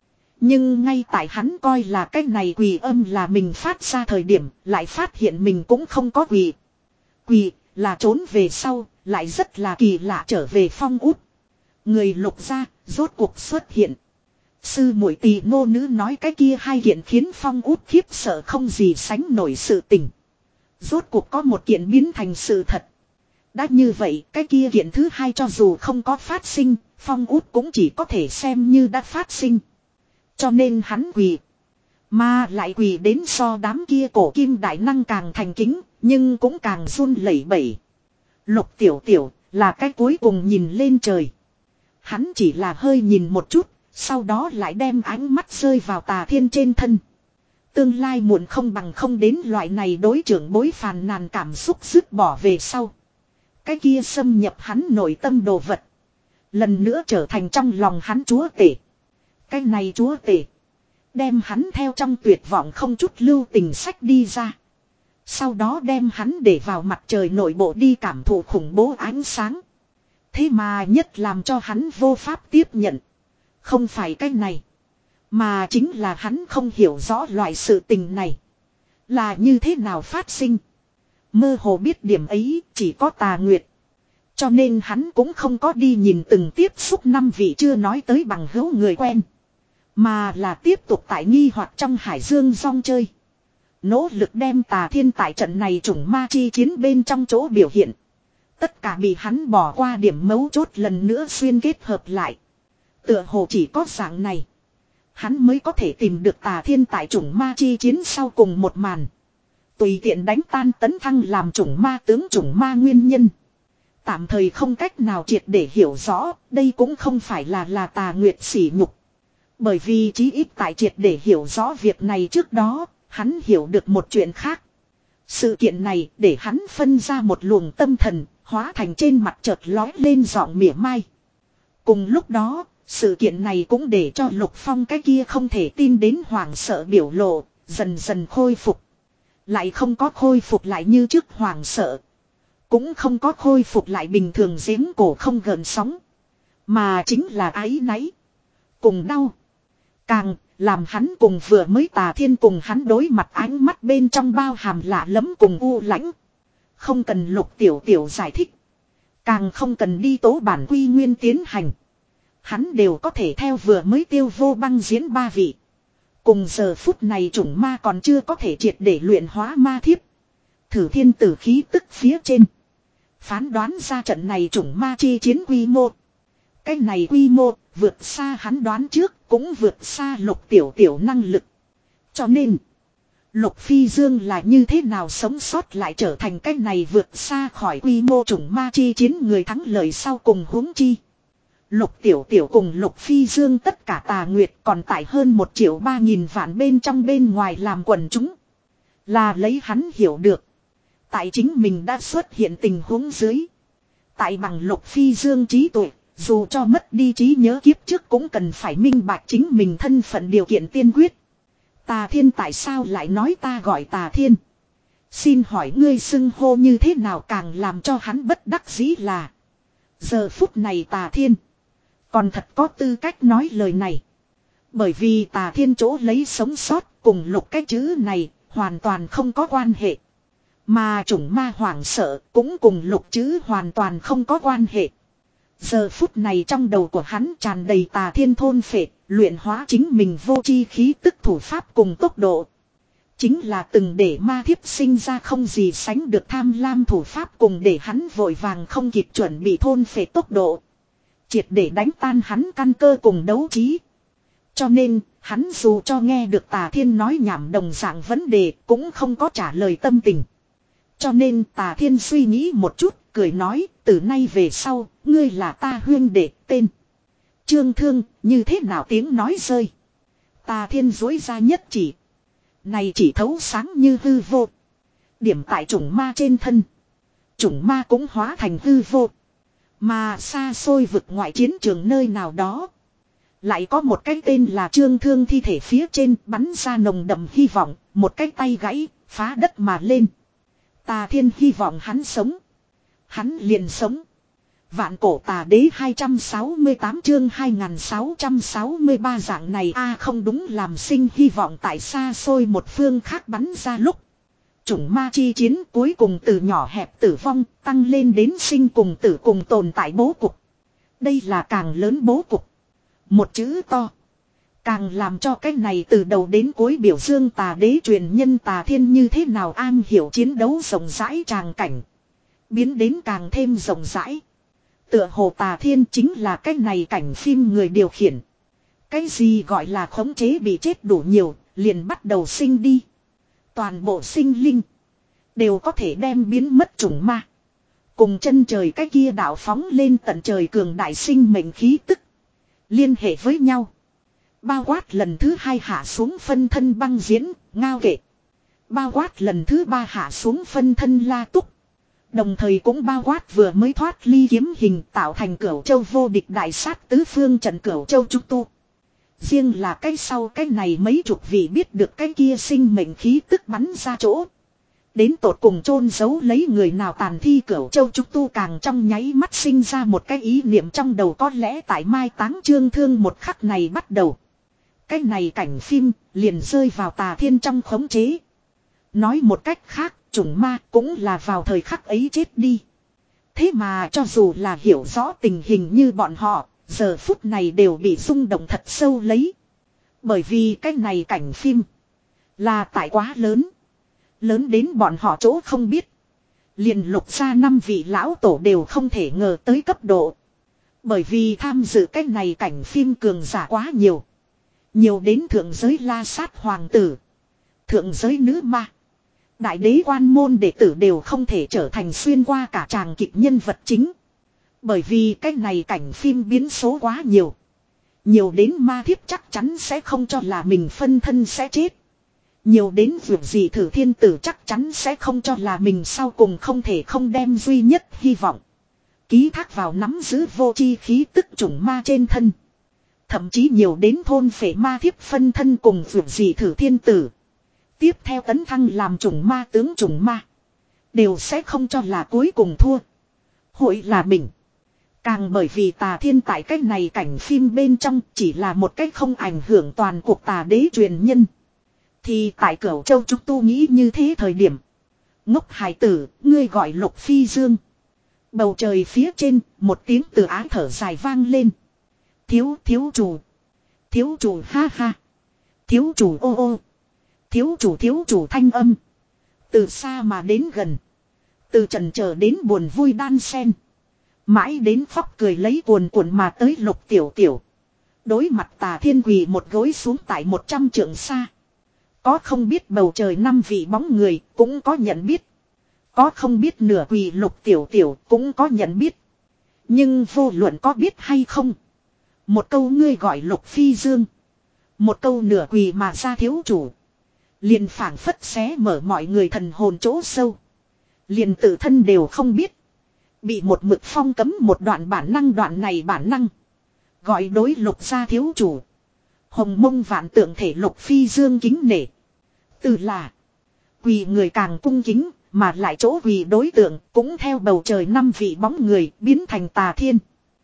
Nhưng ngay tại hắn coi là cái này quỷ âm là mình phát ra thời điểm, lại phát hiện mình cũng không có quỷ. Quỷ là trốn về sau, lại rất là kỳ lạ trở về phong út. Người lục gia, rốt cuộc xuất hiện. Sư muội tỳ ngô nữ nói cái kia hai hiện khiến phong út khiếp sợ không gì sánh nổi sự tình. Rốt cuộc có một kiện biến thành sự thật. Đã như vậy, cái kia kiện thứ hai cho dù không có phát sinh, Phong Út cũng chỉ có thể xem như đã phát sinh. Cho nên hắn quỳ. Mà lại quỳ đến so đám kia cổ kim đại năng càng thành kính, nhưng cũng càng run lẩy bẩy. Lục Tiểu Tiểu là cái cuối cùng nhìn lên trời. Hắn chỉ là hơi nhìn một chút, sau đó lại đem ánh mắt rơi vào Tà Thiên trên thân. Tương lai muộn không bằng không đến loại này đối trưởng bối phàn nàn cảm xúc dứt bỏ về sau. Cái kia xâm nhập hắn nội tâm đồ vật. Lần nữa trở thành trong lòng hắn chúa tể. Cái này chúa tể. Đem hắn theo trong tuyệt vọng không chút lưu tình sách đi ra. Sau đó đem hắn để vào mặt trời nội bộ đi cảm thụ khủng bố ánh sáng. Thế mà nhất làm cho hắn vô pháp tiếp nhận. Không phải cái này. Mà chính là hắn không hiểu rõ loại sự tình này. Là như thế nào phát sinh. Mơ hồ biết điểm ấy chỉ có Tà Nguyệt. Cho nên hắn cũng không có đi nhìn từng tiếp xúc năm vị chưa nói tới bằng hữu người quen. Mà là tiếp tục tại nghi hoặc trong hải dương rong chơi. Nỗ lực đem Tà Thiên tại trận này chủng ma chi chiến bên trong chỗ biểu hiện. Tất cả bị hắn bỏ qua điểm mấu chốt lần nữa xuyên kết hợp lại. Tựa hồ chỉ có dạng này. Hắn mới có thể tìm được Tà Thiên tại chủng ma chi chiến sau cùng một màn. Tùy tiện đánh tan tấn thăng làm chủng ma tướng chủng ma nguyên nhân. Tạm thời không cách nào triệt để hiểu rõ, đây cũng không phải là là Tà Nguyệt sỉ nhục. Bởi vì chí ít tại triệt để hiểu rõ việc này trước đó, hắn hiểu được một chuyện khác. Sự kiện này để hắn phân ra một luồng tâm thần, hóa thành trên mặt chợt lói lên giọng mỉa mai. Cùng lúc đó, sự kiện này cũng để cho Lục Phong cái kia không thể tin đến hoảng sợ biểu lộ, dần dần khôi phục. Lại không có khôi phục lại như trước hoảng sợ. Cũng không có khôi phục lại bình thường giếng cổ không gợn sóng. Mà chính là áy náy. Cùng đau. Càng làm hắn cùng vừa mới Tà Thiên cùng hắn đối mặt ánh mắt bên trong bao hàm lạ lẫm cùng u lãnh. Không cần Lục Tiểu Tiểu giải thích. Càng không cần đi tố bản quy nguyên tiến hành. Hắn đều có thể theo vừa mới Tiêu Vô Băng diễn ba vị. Cùng giờ phút này chủng ma còn chưa có thể triệt để luyện hóa ma thiếp. Thử thiên tử khí tức phía trên. Phán đoán ra trận này chủng ma chi chiến quy mô. Cái này quy mô vượt xa hắn đoán trước, cũng vượt xa Lục Tiểu Tiểu năng lực. Cho nên, Lục Phi Dương là như thế nào sống sót lại trở thành cái này vượt xa khỏi quy mô chủng ma chi chiến người thắng lợi sau cùng huống chi. Lục Tiểu Tiểu cùng Lục Phi Dương tất cả Tà Nguyệt còn tại hơn một triệu ba nghìn vạn bên trong bên ngoài làm quần chúng. Là lấy hắn hiểu được. Tại chính mình đã xuất hiện tình huống dưới. Tại bằng Lục Phi Dương trí tuệ, dù cho mất đi trí nhớ kiếp trước cũng cần phải minh bạch chính mình thân phận điều kiện tiên quyết. Tà Thiên tại sao lại nói ta gọi Tà Thiên? Xin hỏi ngươi xưng hô như thế nào càng làm cho hắn bất đắc dĩ là. Giờ phút này Tà Thiên. Còn thật có tư cách nói lời này. Bởi vì Tà Thiên chỗ lấy sống sót cùng Lục cái chữ này hoàn toàn không có quan hệ. Mà chủng ma hoảng sợ cũng cùng Lục chữ hoàn toàn không có quan hệ. Giờ phút này trong đầu của hắn tràn đầy Tà Thiên thôn phệ, luyện hóa chính mình vô chi khí tức thủ pháp cùng tốc độ. Chính là từng để ma thiếp sinh ra không gì sánh được tham lam thủ pháp cùng để hắn vội vàng không kịp chuẩn bị thôn phệ tốc độ. Triệt để đánh tan hắn căn cơ cùng đấu trí. Cho nên, hắn dù cho nghe được Tà Thiên nói nhảm đồng dạng vấn đề cũng không có trả lời tâm tình. Cho nên Tà Thiên suy nghĩ một chút, cười nói, từ nay về sau, ngươi là ta huyên đệ, tên. Trương Thương, như thế nào tiếng nói rơi. Tà Thiên dối ra nhất chỉ. Này chỉ thấu sáng như hư vô. Điểm tại chủng ma trên thân. Chủng ma cũng hóa thành hư vô. Mà xa xôi vực ngoại chiến trường nơi nào đó. Lại có một cái tên là Trương Thương thi thể phía trên bắn ra nồng đậm hy vọng. Một cái tay gãy, phá đất mà lên. Tà Thiên hy vọng hắn sống. Hắn liền sống. Vạn cổ tà đế hai trăm sáu mươi tám chương hai nghìn sáu trăm sáu mươi ba dạng này a không đúng làm sinh hy vọng tại xa xôi một phương khác bắn ra lúc. Chủng ma chi chiến cuối cùng từ nhỏ hẹp tử vong tăng lên đến sinh cùng tử cùng tồn tại bố cục. Đây là càng lớn bố cục. Một chữ to. Càng làm cho cái này từ đầu đến cuối biểu dương tà đế truyền nhân Tà Thiên như thế nào an hiểu chiến đấu rộng rãi tràng cảnh. Biến đến càng thêm rộng rãi. Tựa hồ Tà Thiên chính là cái này cảnh phim người điều khiển. Cái gì gọi là khống chế bị chết đủ nhiều, liền bắt đầu sinh đi. Toàn bộ sinh linh đều có thể đem biến mất chủng ma. Cùng chân trời cái kia đạo phóng lên tận trời cường đại sinh mệnh khí tức. Liên hệ với nhau. Bao quát lần thứ hai hạ xuống phân thân băng diễn, ngao kệ. Bao quát lần thứ ba hạ xuống phân thân la túc. Đồng thời cũng bao quát vừa mới thoát ly kiếm hình tạo thành cửu châu vô địch đại sát tứ phương trận cửu châu trúc tu. Riêng là cái sau cái này mấy chục vị biết được cái kia sinh mệnh khí tức bắn ra chỗ. Đến tột cùng chôn giấu lấy người nào tàn thi cửu châu trúc tu càng trong nháy mắt sinh ra một cái ý niệm trong đầu có lẽ tại mai táng trương thương một khắc này bắt đầu. Cái này cảnh phim liền rơi vào Tà Thiên trong khống chế. Nói một cách khác, chủng ma cũng là vào thời khắc ấy chết đi. Thế mà cho dù là hiểu rõ tình hình như bọn họ, giờ phút này đều bị rung động thật sâu lấy. Bởi vì cái này cảnh phim là tại quá lớn. Lớn đến bọn họ chỗ không biết. Liền lục ra năm vị lão tổ đều không thể ngờ tới cấp độ. Bởi vì tham dự cái này cảnh phim cường giả quá nhiều. Nhiều đến thượng giới la sát hoàng tử. Thượng giới nữ ma. Đại đế quan môn đệ tử đều không thể trở thành xuyên qua cả tràng kịch nhân vật chính. Bởi vì cái này cảnh phim biến số quá nhiều. Nhiều đến ma thiếp chắc chắn sẽ không cho là mình phân thân sẽ chết. Nhiều đến việc gì thử thiên tử chắc chắn sẽ không cho là mình sau cùng không thể không đem duy nhất hy vọng. Ký thác vào nắm giữ vô chi khí tức chủng ma trên thân. Thậm chí nhiều đến thôn phệ ma thiếp phân thân cùng vượt gì thử thiên tử. Tiếp theo tấn thăng làm chủng ma tướng chủng ma. Đều sẽ không cho là cuối cùng thua. Hội là mình. Càng bởi vì Tà Thiên tại cách này cảnh phim bên trong chỉ là một cách không ảnh hưởng toàn cuộc tà đế truyền nhân. Thì tại Cửu Châu Trúc Tu nghĩ như thế thời điểm. Ngốc hài tử, ngươi gọi Lục Phi Dương. Bầu trời phía trên, một tiếng từ ái thở dài vang lên. Thiếu thiếu chủ. Thiếu chủ ha ha. Thiếu chủ ô ô. Thiếu chủ thiếu chủ thanh âm. Từ xa mà đến gần. Từ trần trở đến buồn vui đan sen. Mãi đến khóc cười lấy cuồn cuộn mà tới Lục tiểu tiểu. Đối mặt Tà Thiên quỳ một gối xuống tại một trăm trượng xa. Có không biết bầu trời năm vị bóng người cũng có nhận biết. Có không biết nửa quỳ Lục tiểu tiểu cũng có nhận biết. Nhưng vô luận có biết hay không. Một câu ngươi gọi Lục Phi Dương. Một câu nửa quỳ mà ra thiếu chủ. Liền phảng phất xé mở mọi người thần hồn chỗ sâu. Liền tự thân đều không biết. Bị một mực phong cấm một đoạn bản năng đoạn này bản năng. Gọi đối Lục gia thiếu chủ. Hồng mông vạn tượng thể Lục Phi Dương kính nể. Từ là. Quỳ người càng cung kính. Mà lại chỗ quỳ đối tượng cũng theo bầu trời năm vị bóng người biến thành Tà Thiên.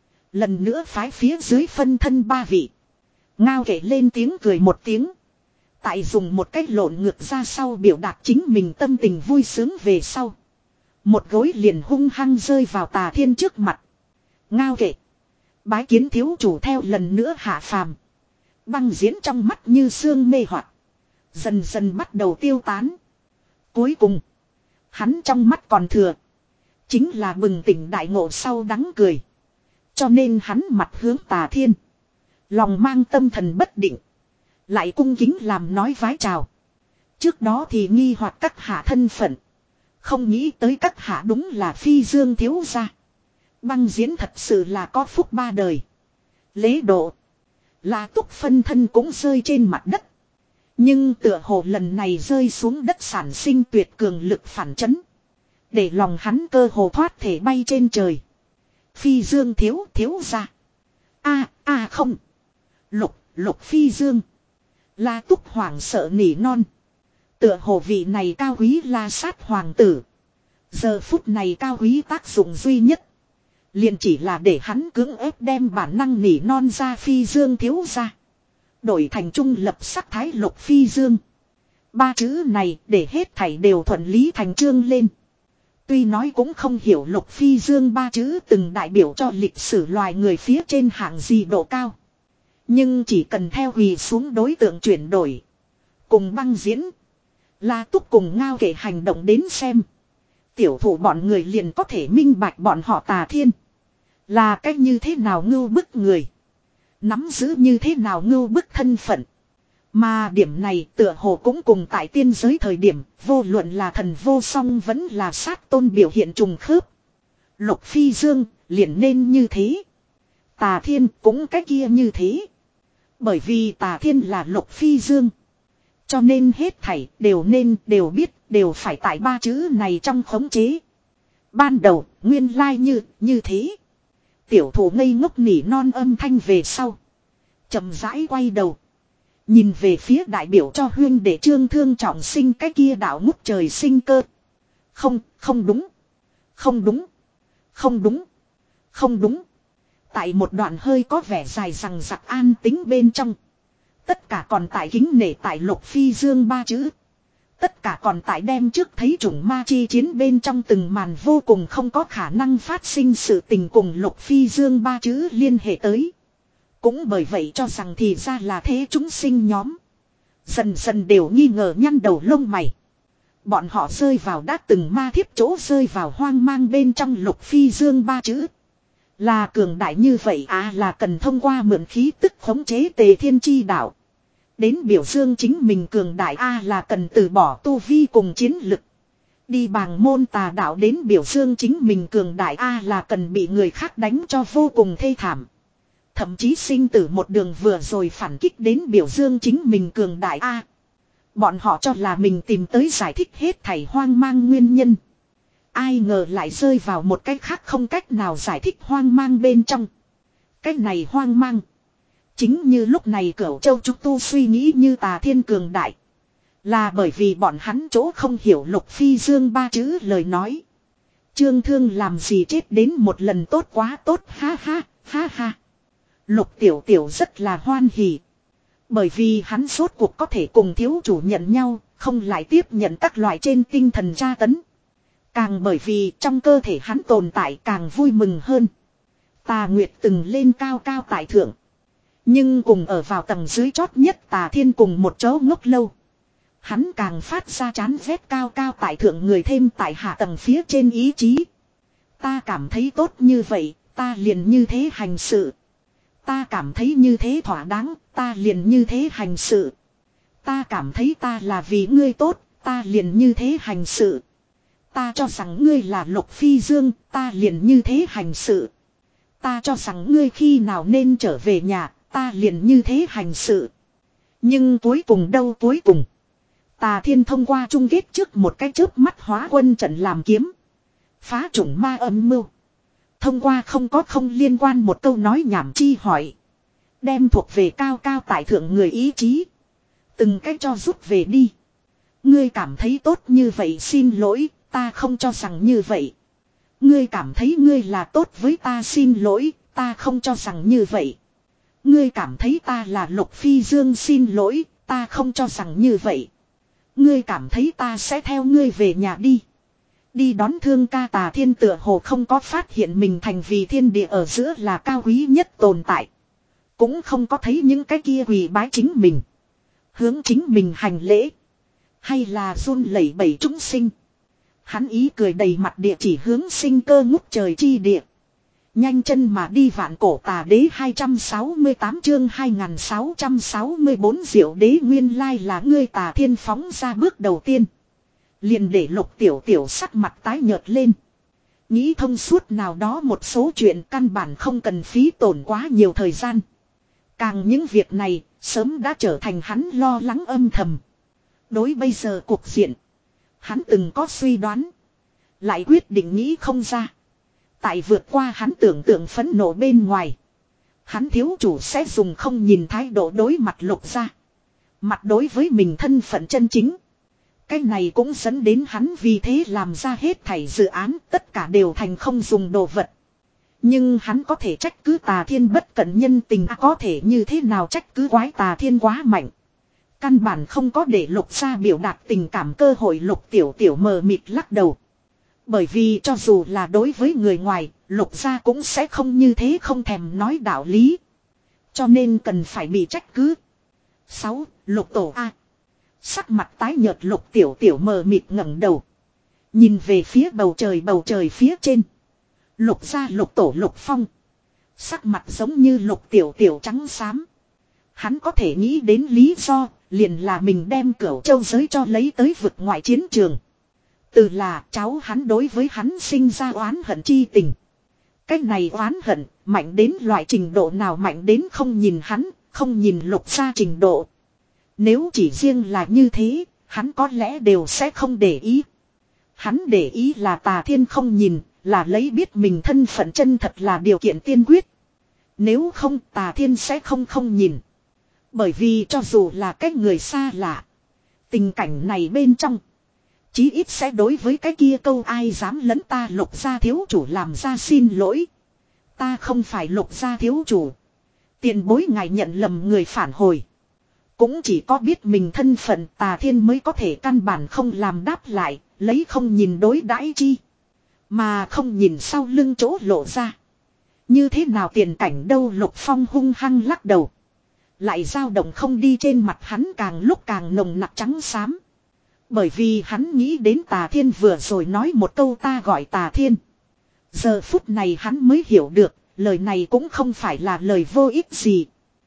Lần nữa phái phía dưới phân thân ba vị. Ngao kể lên tiếng cười một tiếng. Tại dùng một cách lộn ngược ra sau biểu đạt chính mình tâm tình vui sướng về sau. Một gối liền hung hăng rơi vào Tà Thiên trước mặt. Ngao kể. Bái kiến thiếu chủ theo lần nữa hạ phàm. Băng diễn trong mắt như sương mê hoặc. Dần dần bắt đầu tiêu tán. Cuối cùng. Hắn trong mắt còn thừa. Chính là bừng tỉnh đại ngộ sau đắng cười. Cho nên hắn mặt hướng Tà Thiên. Lòng mang tâm thần bất định. Lại cung kính làm nói vái chào. Trước đó thì nghi hoặc các hạ thân phận. Không nghĩ tới các hạ đúng là Phi Dương thiếu gia. Băng diễn thật sự là có phúc ba đời. Lễ độ. Là túc phân thân cũng rơi trên mặt đất. Nhưng tựa hồ lần này rơi xuống đất sản sinh tuyệt cường lực phản chấn. Để lòng hắn cơ hồ thoát thể bay trên trời. Phi Dương thiếu thiếu gia. A a không. Lục Lục Phi Dương. La túc hoàng sợ nỉ non. Tựa hồ vị này cao quý la sát hoàng tử. Giờ phút này cao quý tác dụng duy nhất. Liền chỉ là để hắn cưỡng ép đem bản năng nỉ non ra Phi Dương thiếu ra. Đổi thành trung lập sắc thái Lục Phi Dương. Ba chữ này để hết thảy đều thuận lý thành trương lên. Tuy nói cũng không hiểu Lục Phi Dương ba chữ từng đại biểu cho lịch sử loài người phía trên hạng gì độ cao. Nhưng chỉ cần theo quỳ xuống đối tượng chuyển đổi. Cùng băng diễn. La Túc cùng Ngao Kể hành động đến xem. Tiểu thủ bọn người liền có thể minh bạch bọn họ Tà Thiên. Là cách như thế nào ngưu bức người. Nắm giữ như thế nào ngưu bức thân phận. Mà điểm này tựa hồ cũng cùng tại tiên giới thời điểm. Vô luận là thần vô song vẫn là sát tôn biểu hiện trùng khớp. Lục Phi Dương liền nên như thế. Tà Thiên cũng cái kia như thế. Bởi vì Tà Thiên là Lục Phi Dương. Cho nên hết thảy đều nên đều biết đều phải tại ba chữ này trong khống chế. Ban đầu nguyên lai like như như thế. Tiểu thủ ngây ngốc nỉ non âm thanh về sau. Chậm rãi quay đầu. Nhìn về phía đại biểu cho huyên để Trương Thương trọng sinh cái kia đạo ngút trời sinh cơ. Không, không đúng. Không đúng. Không đúng. Không đúng. Tại một đoạn hơi có vẻ dài rằng giặc an tính bên trong. Tất cả còn tại kính nể tại Lục Phi Dương ba chữ. Tất cả còn tại đem trước thấy chủng ma chi chiến bên trong từng màn vô cùng không có khả năng phát sinh sự tình cùng Lục Phi Dương ba chữ liên hệ tới. Cũng bởi vậy cho rằng thì ra là thế chúng sinh nhóm. Dần dần đều nghi ngờ nhăn đầu lông mày. Bọn họ rơi vào đã từng ma thiếp chỗ rơi vào hoang mang bên trong Lục Phi Dương ba chữ. Là cường đại như vậy à, là cần thông qua mượn khí tức khống chế Tề Thiên chi đạo. Đến biểu dương chính mình cường đại a à, là cần từ bỏ tu vi cùng chiến lực. Đi bằng môn tà đạo đến biểu dương chính mình cường đại a à, là cần bị người khác đánh cho vô cùng thê thảm. Thậm chí sinh tử một đường vừa rồi phản kích đến biểu dương chính mình cường đại a à. Bọn họ cho là mình tìm tới giải thích hết thảy hoang mang nguyên nhân. Ai ngờ lại rơi vào một cách khác không cách nào giải thích hoang mang bên trong. Cách này hoang mang. Chính như lúc này Cửu Châu Trúc Tu suy nghĩ như Tà Thiên cường đại. Là bởi vì bọn hắn chỗ không hiểu Lục Phi Dương ba chữ lời nói. Trương Thương làm gì chết đến một lần tốt quá tốt ha ha ha ha. Lục Tiểu Tiểu rất là hoan hỉ. Bởi vì hắn rốt cuộc có thể cùng thiếu chủ nhận nhau, không lại tiếp nhận các loại trên tinh thần tra tấn. Càng bởi vì trong cơ thể hắn tồn tại càng vui mừng hơn. Tà Nguyệt từng lên cao cao tại thượng. Nhưng cùng ở vào tầng dưới chót nhất Tà Thiên cùng một chỗ ngốc lâu. Hắn càng phát ra chán ghét cao cao tại thượng người thêm tại hạ tầng phía trên ý chí. Ta cảm thấy tốt như vậy, ta liền như thế hành sự. Ta cảm thấy như thế thỏa đáng, ta liền như thế hành sự. Ta cảm thấy ta là vì ngươi tốt, ta liền như thế hành sự. Ta cho rằng ngươi là Lục Phi Dương, ta liền như thế hành sự. Ta cho rằng ngươi khi nào nên trở về nhà, ta liền như thế hành sự. Nhưng cuối cùng đâu cuối cùng. Tà Thiên thông qua chung kết trước một cái chớp mắt hóa quân trận làm kiếm. Phá chủng ma âm mưu. Thông qua không có không liên quan một câu nói nhảm chi hỏi. Đem thuộc về cao cao tại thượng người ý chí. Từng cách cho rút về đi. Ngươi cảm thấy tốt như vậy xin lỗi, ta không cho rằng như vậy. Ngươi cảm thấy ngươi là tốt với ta xin lỗi, ta không cho rằng như vậy. Ngươi cảm thấy ta là Lục Phi Dương xin lỗi, ta không cho rằng như vậy. Ngươi cảm thấy ta sẽ theo ngươi về nhà đi. Đi đón thương ca. Tà Thiên tựa hồ không có phát hiện mình thành vì thiên địa ở giữa là cao quý nhất tồn tại. Cũng không có thấy những cái kia quỳ bái chính mình. Hướng chính mình hành lễ. Hay là run lẩy bẩy chúng sinh. Hắn ý cười đầy mặt địa chỉ hướng sinh cơ ngút trời chi địa. Nhanh chân mà đi vạn cổ tà đế hai trăm sáu mươi tám chương hai nghìn sáu trăm sáu mươi bốn diệu đế nguyên lai là ngươi. Tà Thiên phóng ra bước đầu tiên. Liền để Lục Tiểu Tiểu sắc mặt tái nhợt lên. Nghĩ thông suốt nào đó một số chuyện căn bản không cần phí tổn quá nhiều thời gian. Càng những việc này sớm đã trở thành hắn lo lắng âm thầm. Đối bây giờ cuộc diện. Hắn từng có suy đoán. Lại quyết định nghĩ không ra. Tại vượt qua hắn tưởng tượng phẫn nộ bên ngoài. Hắn thiếu chủ sẽ dùng không nhìn thái độ đối mặt Lục gia. Mặt đối với mình thân phận chân chính. Cái này cũng dẫn đến hắn vì thế làm ra hết thảy dự án tất cả đều thành không dùng đồ vật. Nhưng hắn có thể trách cứ Tà Thiên bất cẩn nhân tình, à, có thể như thế nào trách cứ quái Tà Thiên quá mạnh. Căn bản không có để Lục gia biểu đạt tình cảm cơ hội. Lục Tiểu Tiểu mờ mịt lắc đầu. Bởi vì cho dù là đối với người ngoài, Lục gia cũng sẽ không như thế không thèm nói đạo lý. Cho nên cần phải bị trách cứ. Sáu, Lục Tổ A. Sắc mặt tái nhợt Lục Tiểu Tiểu mờ mịt ngẩng đầu. Nhìn về phía bầu trời bầu trời phía trên. Lục gia Lục Tổ Lục Phong. Sắc mặt giống như Lục Tiểu Tiểu trắng xám. Hắn có thể nghĩ đến lý do, liền là mình đem Cửu Châu giới cho lấy tới vực ngoại chiến trường. Từ là cháu hắn đối với hắn sinh ra oán hận chi tình. Cái này oán hận, mạnh đến loại trình độ nào mạnh đến không nhìn hắn, không nhìn Lục gia trình độ. Nếu chỉ riêng là như thế, hắn có lẽ đều sẽ không để ý. Hắn để ý là Tà Thiên không nhìn, là lấy biết mình thân phận chân thật là điều kiện tiên quyết. Nếu không Tà Thiên sẽ không không nhìn. Bởi vì cho dù là cái người xa lạ, tình cảnh này bên trong, chí ít sẽ đối với cái kia câu ai dám lấn ta Lục gia thiếu chủ làm ra xin lỗi. Ta không phải Lục gia thiếu chủ. Tiền bối ngài nhận lầm người phản hồi. Cũng chỉ có biết mình thân phận Tà Thiên mới có thể căn bản không làm đáp lại, lấy không nhìn đối đãi chi. Mà không nhìn sau lưng chỗ lộ ra. Như thế nào tiền cảnh đâu Lục Phong hung hăng lắc đầu. Lại dao động không đi trên mặt hắn càng lúc càng nồng nặc trắng xám. Bởi vì hắn nghĩ đến Tà Thiên vừa rồi nói một câu ta gọi Tà Thiên. Giờ phút này hắn mới hiểu được, lời này cũng không phải là lời vô ích gì.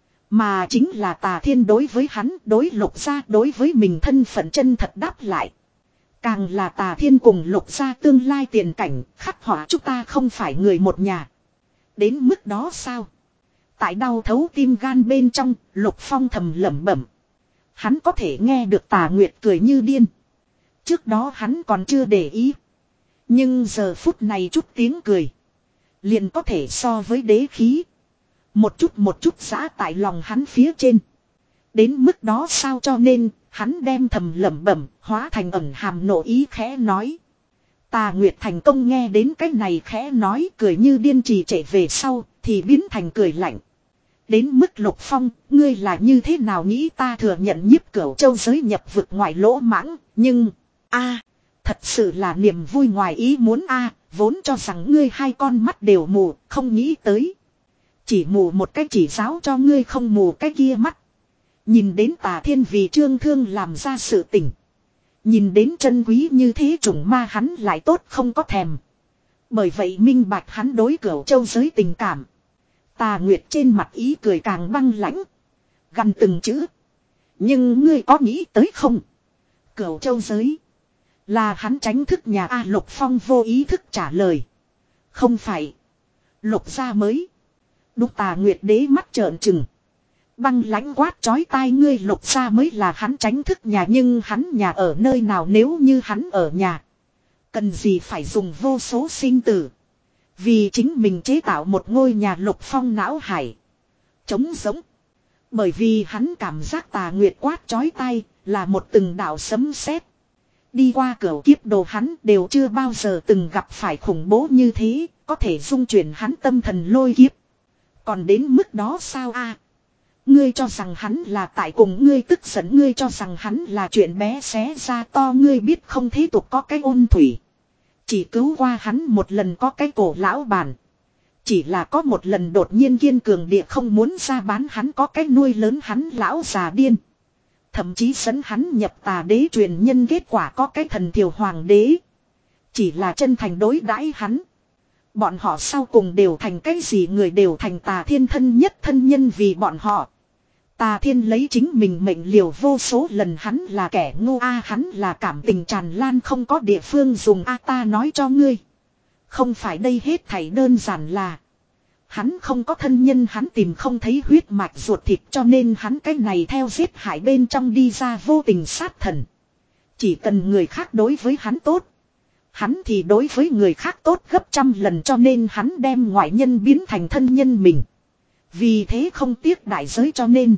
Mà chính là Tà Thiên đối với hắn, đối Lục gia, đối với mình thân phận chân thật đáp lại. Càng là Tà Thiên cùng Lục gia tương lai tiền cảnh, khắc họa chúng ta không phải người một nhà. Đến mức đó sao? Tại đau thấu tim gan bên trong, Lục Phong thầm lẩm bẩm. Hắn có thể nghe được Tà Nguyệt cười như điên. Trước đó hắn còn chưa để ý. Nhưng giờ phút này chút tiếng cười. Liền có thể so với đế khí. Một chút một chút giã tại lòng hắn phía trên. Đến mức đó sao cho nên, hắn đem thầm lẩm bẩm, hóa thành ẩn hàm nộ ý khẽ nói. Tà Nguyệt thành công nghe đến cái này khẽ nói cười như điên trì trệ về sau, thì biến thành cười lạnh. Đến mức Lục Phong, ngươi là như thế nào nghĩ ta thừa nhận nhiếp Cửu Châu giới nhập vực ngoài lỗ mãng, nhưng... a thật sự là niềm vui ngoài ý muốn a vốn cho rằng ngươi hai con mắt đều mù, không nghĩ tới. Chỉ mù một cái chỉ giáo cho ngươi không mù cái kia mắt. Nhìn đến Tà Thiên vì Trương Thương làm ra sự tình. Nhìn đến chân quý như thế trùng ma hắn lại tốt không có thèm. Bởi vậy minh bạch hắn đối Cửu Châu giới tình cảm. Tà Nguyệt trên mặt ý cười càng băng lãnh. Gần từng chữ. Nhưng ngươi có nghĩ tới không? Cửu Châu giới. Là hắn tránh thức nhà A Lục Phong vô ý thức trả lời. Không phải. Lục gia mới. Đúc Tà Nguyệt đế mắt trợn trừng. Băng lãnh quát chói tai ngươi Lục gia mới là hắn tránh thức nhà nhưng hắn nhà ở nơi nào nếu như hắn ở nhà. Cần gì phải dùng vô số sinh tử. Vì chính mình chế tạo một ngôi nhà Lục Phong não hải. Trống giống. Bởi vì hắn cảm giác Tà Nguyệt quát chói tai là một từng đạo sấm sét. Đi qua cửu kiếp đồ hắn đều chưa bao giờ từng gặp phải khủng bố như thế, có thể dung chuyển hắn tâm thần lôi kiếp. Còn đến mức đó sao a? Ngươi cho rằng hắn là tại cùng ngươi tức giận, ngươi cho rằng hắn là chuyện bé xé ra to, ngươi biết không thế tục có cái ôn thủy. Chỉ cứu qua hắn một lần có cái cổ lão bản. Chỉ là có một lần đột nhiên kiên cường địa không muốn ra bán hắn có cái nuôi lớn hắn lão già điên. Thậm chí dẫn hắn nhập Tà đế truyền nhân kết quả có cái thần thiều hoàng đế. Chỉ là chân thành đối đãi hắn. Bọn họ sau cùng đều thành cái gì, người đều thành Tà Thiên thân nhất thân nhân vì bọn họ. Tà Thiên lấy chính mình mệnh liều vô số lần, hắn là kẻ ngu a, hắn là cảm tình tràn lan không có địa phương dùng a, ta nói cho ngươi. Không phải đây hết thảy đơn giản là hắn không có thân nhân, hắn tìm không thấy huyết mạch ruột thịt, cho nên hắn cái này theo giết hại bên trong đi ra vô tình sát thần. Chỉ cần người khác đối với hắn tốt, hắn thì đối với người khác tốt gấp trăm lần, cho nên hắn đem ngoại nhân biến thành thân nhân mình. Vì thế không tiếc đại giới, cho nên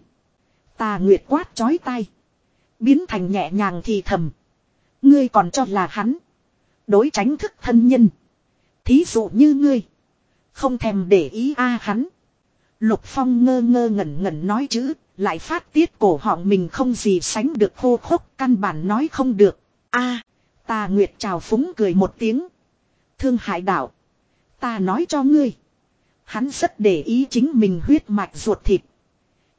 Tà Nguyệt quát chói tai, biến thành nhẹ nhàng thì thầm. Ngươi còn cho là hắn đối tránh thức thân nhân. Thí dụ như ngươi không thèm để ý a hắn. Lục Phong ngơ ngơ ngẩn ngẩn nói chữ, lại phát tiết cổ họng mình không gì sánh được khô khốc, căn bản nói không được. A, Tà Nguyệt trào phúng cười một tiếng. Thương hại đạo, ta nói cho ngươi, hắn rất để ý chính mình huyết mạch ruột thịt.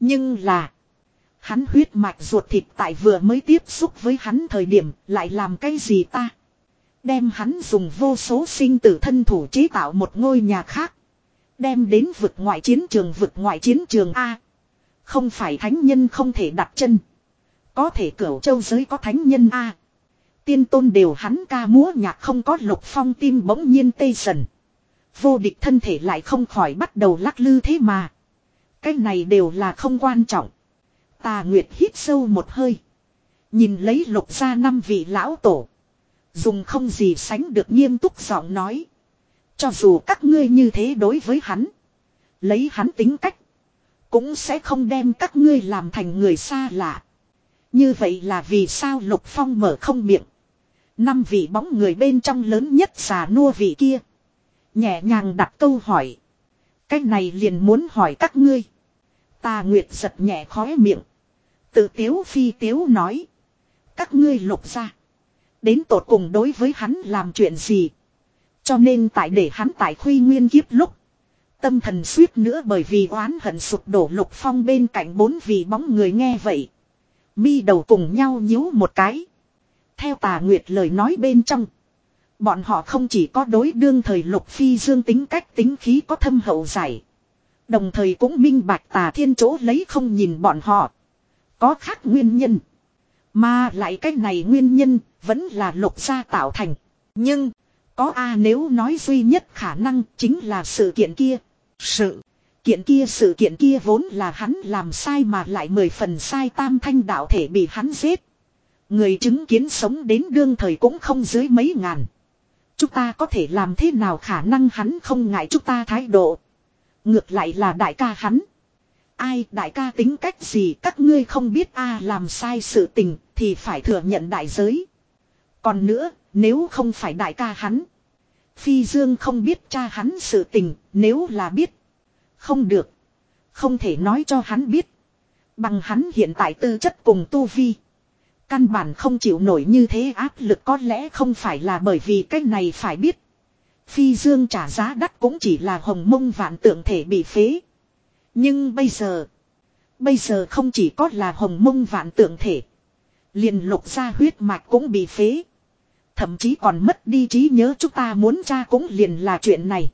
Nhưng là. Hắn huyết mạch ruột thịt tại vừa mới tiếp xúc với hắn thời điểm lại làm cái gì ta? Đem hắn dùng vô số sinh tử thân thủ chế tạo một ngôi nhà khác. Đem đến vực ngoại chiến trường vực ngoại chiến trường A. Không phải thánh nhân không thể đặt chân. Có thể Cửu Châu giới có thánh nhân A. Tiên tôn đều hắn ca múa nhạc không có Lục Phong tim bỗng nhiên tê dần. Vô địch thân thể lại không khỏi bắt đầu lắc lư thế mà. Cái này đều là không quan trọng. Tà Nguyệt hít sâu một hơi. Nhìn lấy Lục gia năm vị lão tổ. Dùng không gì sánh được nghiêm túc giọng nói. Cho dù các ngươi như thế đối với hắn. Lấy hắn tính cách. Cũng sẽ không đem các ngươi làm thành người xa lạ. Như vậy là vì sao Lục Phong mở không miệng. Năm vị bóng người bên trong lớn nhất già nua vị kia. Nhẹ nhàng đặt câu hỏi. Cái này liền muốn hỏi các ngươi. Tà Nguyệt giật nhẹ khóe miệng. Tự tiếu phi tiếu nói. Các ngươi Lục gia. Đến tột cùng đối với hắn làm chuyện gì. Cho nên tại để hắn tại Khuy Nguyên kiếp lúc. Tâm thần suýt nữa bởi vì oán hận sụp đổ. Lục Phong bên cạnh bốn vị bóng người nghe vậy. Mi đầu cùng nhau nhíu một cái. Theo Tà Nguyệt lời nói bên trong. Bọn họ không chỉ có đối đương thời Lục Phi Dương tính cách tính khí có thâm hậu giải. Đồng thời cũng minh bạch Tà Thiên chỗ lấy không nhìn bọn họ. Có khác nguyên nhân. Mà lại cái này nguyên nhân vẫn là Lục gia tạo thành. Nhưng có a nếu nói duy nhất khả năng chính là sự kiện kia. Sự kiện kia sự kiện kia vốn là hắn làm sai mà lại mười phần sai tam thanh đạo thể bị hắn giết. Người chứng kiến sống đến đương thời cũng không dưới mấy ngàn. Chúng ta có thể làm thế nào khả năng hắn không ngại chúng ta thái độ. Ngược lại là đại ca hắn. Ai đại ca tính cách gì các ngươi không biết a làm sai sự tình thì phải thừa nhận đại giới. Còn nữa nếu không phải đại ca hắn. Phi Dương không biết cha hắn sự tình nếu là biết. Không được. Không thể nói cho hắn biết. Bằng hắn hiện tại tư chất cùng tu vi. Căn bản không chịu nổi như thế áp lực có lẽ không phải là bởi vì cái này phải biết. Phi Dương trả giá đắt cũng chỉ là hồng mông vạn tượng thể bị phế. Nhưng bây giờ. Bây giờ không chỉ có là hồng mông vạn tượng thể. Liền Lục gia huyết mạch cũng bị phế. Thậm chí còn mất đi trí nhớ chúng ta muốn tra cũng liền là chuyện này.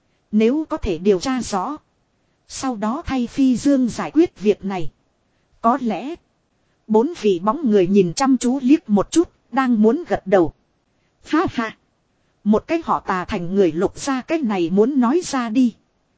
Nếu có thể điều tra rõ. Sau đó thay Phi Dương giải quyết việc này. Có lẽ. Bốn vị bóng người nhìn chăm chú liếc một chút. Đang muốn gật đầu. Ha ha. Một cái họ Tà thành người Lục gia cái này muốn nói ra đi.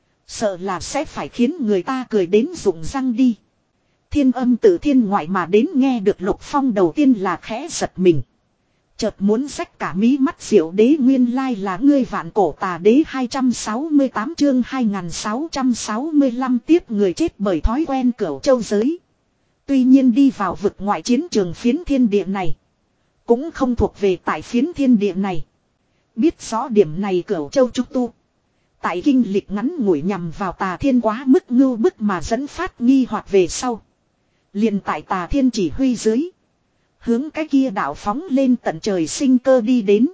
Sợ là sẽ phải khiến người ta cười đến rụng răng đi. Thiên Âm từ thiên ngoại mà đến nghe được Lục Phong đầu tiên là khẽ giật mình. Chợt muốn rách cả mí mắt Diệu Đế nguyên lai là ngươi Vạn Cổ Tà Đế hai trăm sáu mươi tám chương hai nghìn sáu trăm sáu mươi lăm tiếp người chết bởi thói quen Cửu Châu giới. Tuy nhiên đi vào vực ngoại chiến trường phiến thiên địa này. Cũng không thuộc về tại phiến thiên địa này. Biết rõ điểm này Cửu Châu trúc tu. Tại kinh lịch ngắn ngủi nhằm vào Tà Thiên quá mức ngưu bức mà dẫn phát nghi hoặc về sau. Liền tại Tà Thiên chỉ huy dưới. Hướng cái kia đạo phóng lên tận trời sinh cơ đi đến.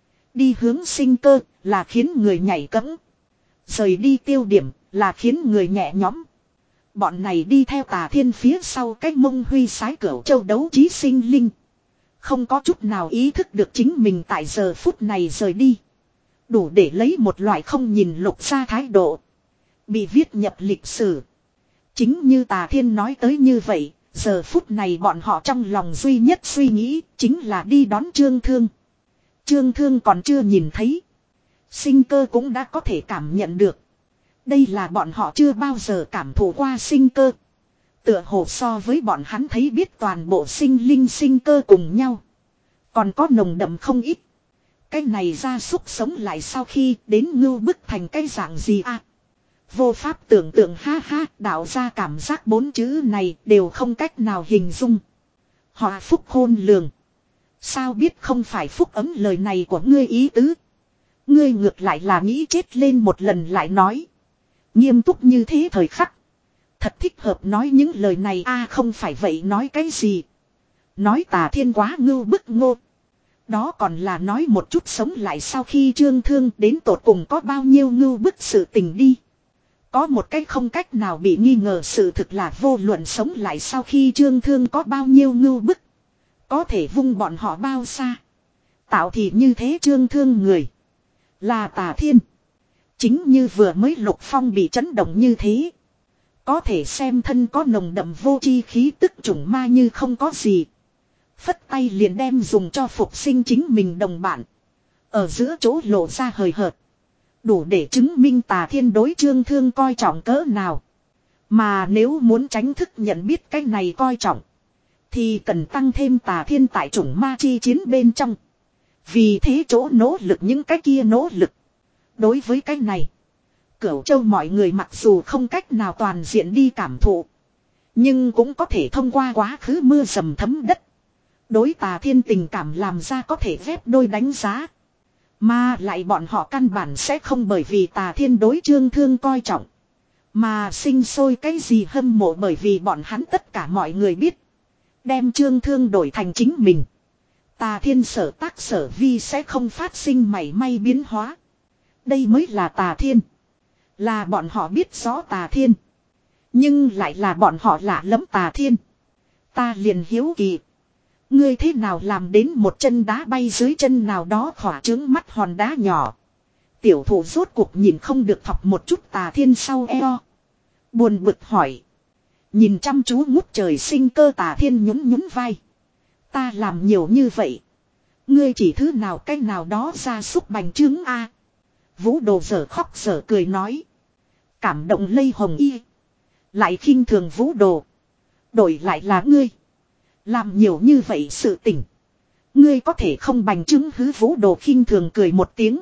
Đi hướng sinh cơ là khiến người nhảy cẫng. Rời đi tiêu điểm là khiến người nhẹ nhõm. Bọn này đi theo Tà Thiên phía sau cái mông huy sái Cửu Châu đấu trí sinh linh. Không có chút nào ý thức được chính mình tại giờ phút này rời đi. Đủ để lấy một loại không nhìn Lục gia thái độ. Bị viết nhập lịch sử. Chính như Tà Thiên nói tới như vậy. Giờ phút này bọn họ trong lòng duy nhất suy nghĩ chính là đi đón Trương Thương. Trương Thương còn chưa nhìn thấy. Sinh cơ cũng đã có thể cảm nhận được. Đây là bọn họ chưa bao giờ cảm thụ qua sinh cơ. Tựa hồ so với bọn hắn thấy biết toàn bộ sinh linh sinh cơ cùng nhau. Còn có nồng đậm không ít. Cái này gia súc sống lại sau khi đến ngưu bức thành cái dạng gì à? Vô pháp tưởng tượng ha ha đạo ra cảm giác bốn chữ này đều không cách nào hình dung. Họ phúc khôn lường. Sao biết không phải phúc ấm lời này của ngươi ý tứ. Ngươi ngược lại là nghĩ chết lên một lần lại nói. Nghiêm túc như thế thời khắc. Thật thích hợp nói những lời này a à, không phải vậy nói cái gì. Nói Tà Thiên quá ngưu bức ngô. Đó còn là nói một chút sống lại sau khi Trương Thương đến tột cùng có bao nhiêu ngưu bức sự tình đi. Có một cách không cách nào bị nghi ngờ sự thực là vô luận sống lại sau khi Trương Thương có bao nhiêu ngưu bức. Có thể vung bọn họ bao xa. Tạo thì như thế Trương Thương người. Là Tà Thiên. Chính như vừa mới Lục Phong bị chấn động như thế. Có thể xem thân có nồng đậm vô tri khí tức chủng ma như không có gì. Phất tay liền đem dùng cho phục sinh chính mình đồng bạn. Ở giữa chỗ lộ ra hời hợt. Đủ để chứng minh Tà Thiên đối Trương Thương coi trọng cỡ nào. Mà nếu muốn tránh thức nhận biết cái này coi trọng. Thì cần tăng thêm Tà Thiên tại chủng ma chi chiến bên trong. Vì thế chỗ nỗ lực những cái kia nỗ lực. Đối với cái này. Cửu Châu mọi người mặc dù không cách nào toàn diện đi cảm thụ. Nhưng cũng có thể thông qua quá khứ mưa dầm thấm đất. Đối Tà Thiên tình cảm làm ra có thể ghép đôi đánh giá. Mà lại bọn họ căn bản sẽ không bởi vì Tà Thiên đối Trương Thương coi trọng. Mà sinh sôi cái gì hâm mộ bởi vì bọn hắn tất cả mọi người biết. Đem Trương Thương đổi thành chính mình. Tà Thiên sở tác sở vi sẽ không phát sinh mảy may biến hóa. Đây mới là Tà Thiên. Là bọn họ biết rõ Tà Thiên. Nhưng lại là bọn họ lạ lẫm Tà Thiên. Ta liền hiếu kỳ. Ngươi thế nào làm đến một chân đá bay dưới chân nào đó khỏa trướng mắt hòn đá nhỏ. Tiểu thủ rốt cuộc nhìn không được thọc một chút Tà Thiên sau eo. Buồn bực hỏi. Nhìn chăm chú ngút trời sinh cơ Tà Thiên nhún nhún vai. Ta làm nhiều như vậy. Ngươi chỉ thứ nào cách nào đó ra xúc bành trướng a. Vũ Đồ dở khóc dở cười nói. Cảm động lây hồng y. Lại khinh thường Vũ Đồ. Đổi lại là ngươi. Làm nhiều như vậy sự tỉnh. Ngươi có thể không bành trướng hứ Vũ Đồ khinh thường cười một tiếng.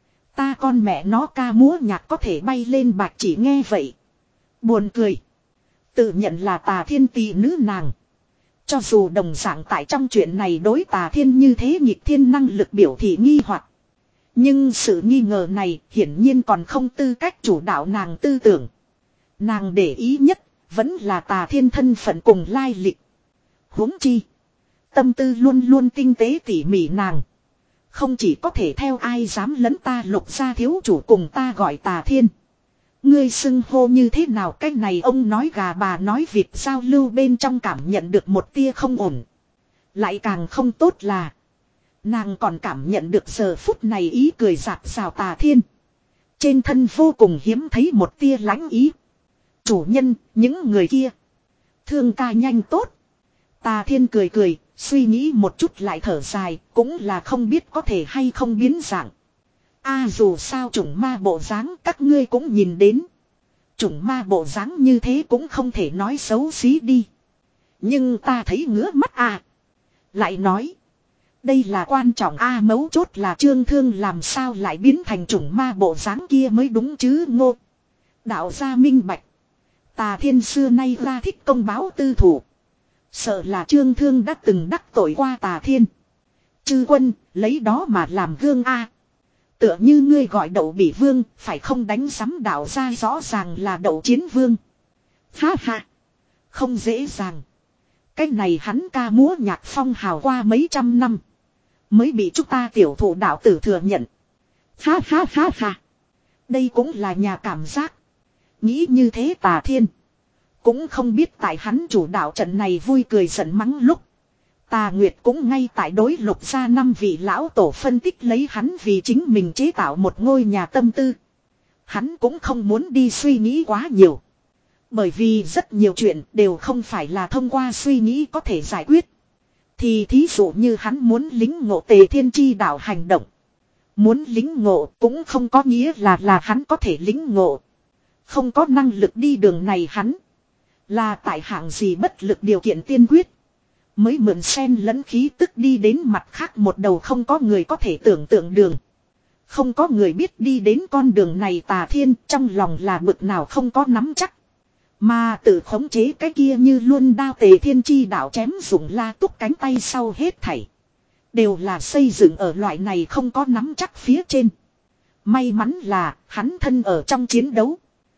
Ta con mẹ nó ca múa nhạc có thể bay lên bạc chỉ nghe vậy. Buồn cười. Tự nhận là Tà Thiên tỷ nữ nàng. Cho dù đồng dạng tại trong chuyện này đối Tà Thiên như thế nghịch thiên năng lực biểu thị nghi hoặc. Nhưng sự nghi ngờ này hiển nhiên còn không tư cách chủ đạo nàng tư tưởng. Nàng để ý nhất vẫn là Tà Thiên thân phận cùng lai lịch. Huống chi. Tâm tư luôn luôn tinh tế tỉ mỉ nàng. Không chỉ có thể theo ai dám lấn ta Lục gia thiếu chủ cùng ta gọi Tà Thiên. Ngươi xưng hô như thế nào cái này ông nói gà bà nói vịt giao lưu bên trong cảm nhận được một tia không ổn. Lại càng không tốt là. Nàng còn cảm nhận được giờ phút này ý cười rạc rào Tà Thiên. Trên thân vô cùng hiếm thấy một tia lãnh ý. Chủ nhân, những người kia. Thương ca nhanh tốt. Tà Thiên cười cười, suy nghĩ một chút lại thở dài, cũng là không biết có thể hay không biến dạng. A dù sao chủng ma bộ dáng các ngươi cũng nhìn đến. Chủng ma bộ dáng như thế cũng không thể nói xấu xí đi. Nhưng ta thấy ngứa mắt à. Lại nói. Đây là quan trọng a mấu chốt là Trương Thương làm sao lại biến thành chủng ma bộ dáng kia mới đúng chứ ngô. Đạo gia minh bạch. Tà Thiên xưa nay ra thích công báo tư thủ. Sợ là Trương Thương đã từng đắc tội qua Tà Thiên. Chư quân lấy đó mà làm gương a. Tựa như ngươi gọi đậu bỉ vương, phải không đánh sắm đạo ra rõ ràng là đậu chiến vương. Ha ha. Không dễ dàng. Cái này hắn ca múa nhạc phong hào qua mấy trăm năm. Mới bị chúng ta tiểu thủ đạo tử thừa nhận. Ha ha ha ha. Đây cũng là nhà cảm giác. Nghĩ như thế Tà Thiên. Cũng không biết tại hắn chủ đạo trận này vui cười giận mắng lúc. Tà Nguyệt cũng ngay tại đối Lục gia năm vị lão tổ phân tích lấy hắn vì chính mình chế tạo một ngôi nhà tâm tư. Hắn cũng không muốn đi suy nghĩ quá nhiều. Bởi vì rất nhiều chuyện đều không phải là thông qua suy nghĩ có thể giải quyết. Thì thí dụ như hắn muốn lính ngộ Tề Thiên chi đạo hành động. Muốn lính ngộ cũng không có nghĩa là là hắn có thể lính ngộ. Không có năng lực đi đường này hắn. Là tại hạng gì bất lực điều kiện tiên quyết. Mới mượn sen lẫn khí tức đi đến mặt khác một đầu không có người có thể tưởng tượng đường. Không có người biết đi đến con đường này Tà Thiên trong lòng là bực nào không có nắm chắc. Mà tự khống chế cái kia như luôn đao Tề Thiên chi đạo chém dụng la túc cánh tay sau hết thảy. Đều là xây dựng ở loại này không có nắm chắc phía trên. May mắn là hắn thân ở trong chiến đấu.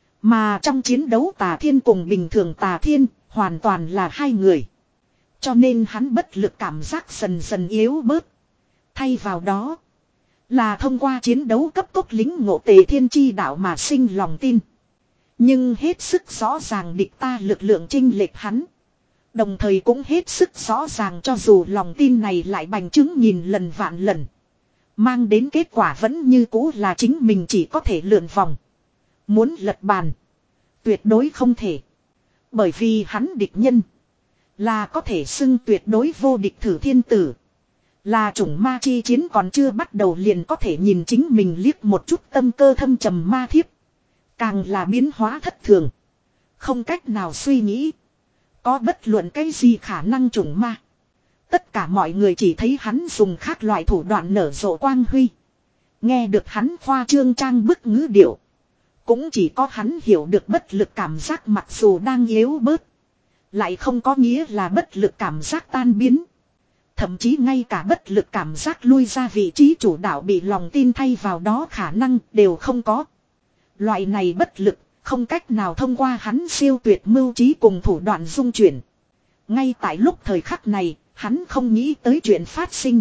Mà trong chiến đấu Tà Thiên cùng bình thường Tà Thiên hoàn toàn là hai người. Cho nên hắn bất lực cảm giác dần dần yếu bớt. Thay vào đó là thông qua chiến đấu cấp tốc lính ngộ Tề Thiên chi đạo mà sinh lòng tin. Nhưng hết sức rõ ràng địch ta lực lượng chênh lệch hắn. Đồng thời cũng hết sức rõ ràng cho dù lòng tin này lại bành trướng nghìn lần vạn lần. Mang đến kết quả vẫn như cũ là chính mình chỉ có thể lượn vòng. Muốn lật bàn. Tuyệt đối không thể. Bởi vì hắn địch nhân. Là có thể xưng tuyệt đối vô địch Thử Thiên Tử. Là chủng ma chi chiến còn chưa bắt đầu liền có thể nhìn chính mình liếc một chút tâm cơ thâm trầm ma thiếp. Càng là biến hóa thất thường. Không cách nào suy nghĩ. Có bất luận cái gì khả năng chủng ma. Tất cả mọi người chỉ thấy hắn dùng khác loại thủ đoạn nở rộ quang huy. Nghe được hắn khoa trương trang bức ngữ điệu. Cũng chỉ có hắn hiểu được bất lực cảm giác mặc dù đang yếu bớt. Lại không có nghĩa là bất lực cảm giác tan biến. Thậm chí ngay cả bất lực cảm giác lui ra vị trí chủ đạo bị lòng tin thay vào đó khả năng đều không có. Loại này bất lực không cách nào thông qua hắn siêu tuyệt mưu trí cùng thủ đoạn dung chuyển. Ngay tại lúc thời khắc này, hắn không nghĩ tới chuyện phát sinh.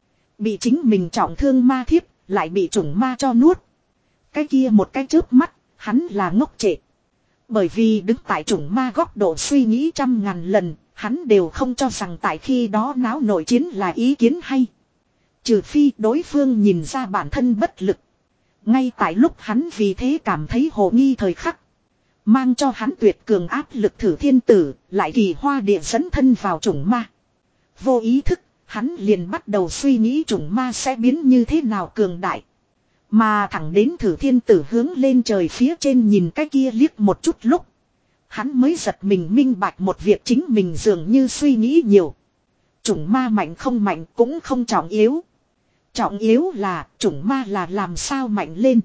Bị chính mình trọng thương ma thiếp, lại bị chủng ma cho nuốt. Cái kia một cái chớp mắt, hắn là ngốc trệ. Bởi vì đứng tại chủng ma góc độ suy nghĩ trăm ngàn lần, hắn đều không cho rằng tại khi đó náo nội chiến là ý kiến hay. Trừ phi đối phương nhìn ra bản thân bất lực. Ngay tại lúc hắn vì thế cảm thấy hồ nghi thời khắc. Mang cho hắn tuyệt cường áp lực Thử Thiên Tử, lại kỳ hoa địa dẫn thân vào chủng ma. Vô ý thức, hắn liền bắt đầu suy nghĩ chủng ma sẽ biến như thế nào cường đại. Mà thẳng đến Thử Thiên Tử hướng lên trời phía trên nhìn cái kia liếc một chút lúc. Hắn mới giật mình minh bạch một việc chính mình dường như suy nghĩ nhiều. Chủng ma mạnh không mạnh cũng không trọng yếu. Trọng yếu là chủng ma là làm sao mạnh lên.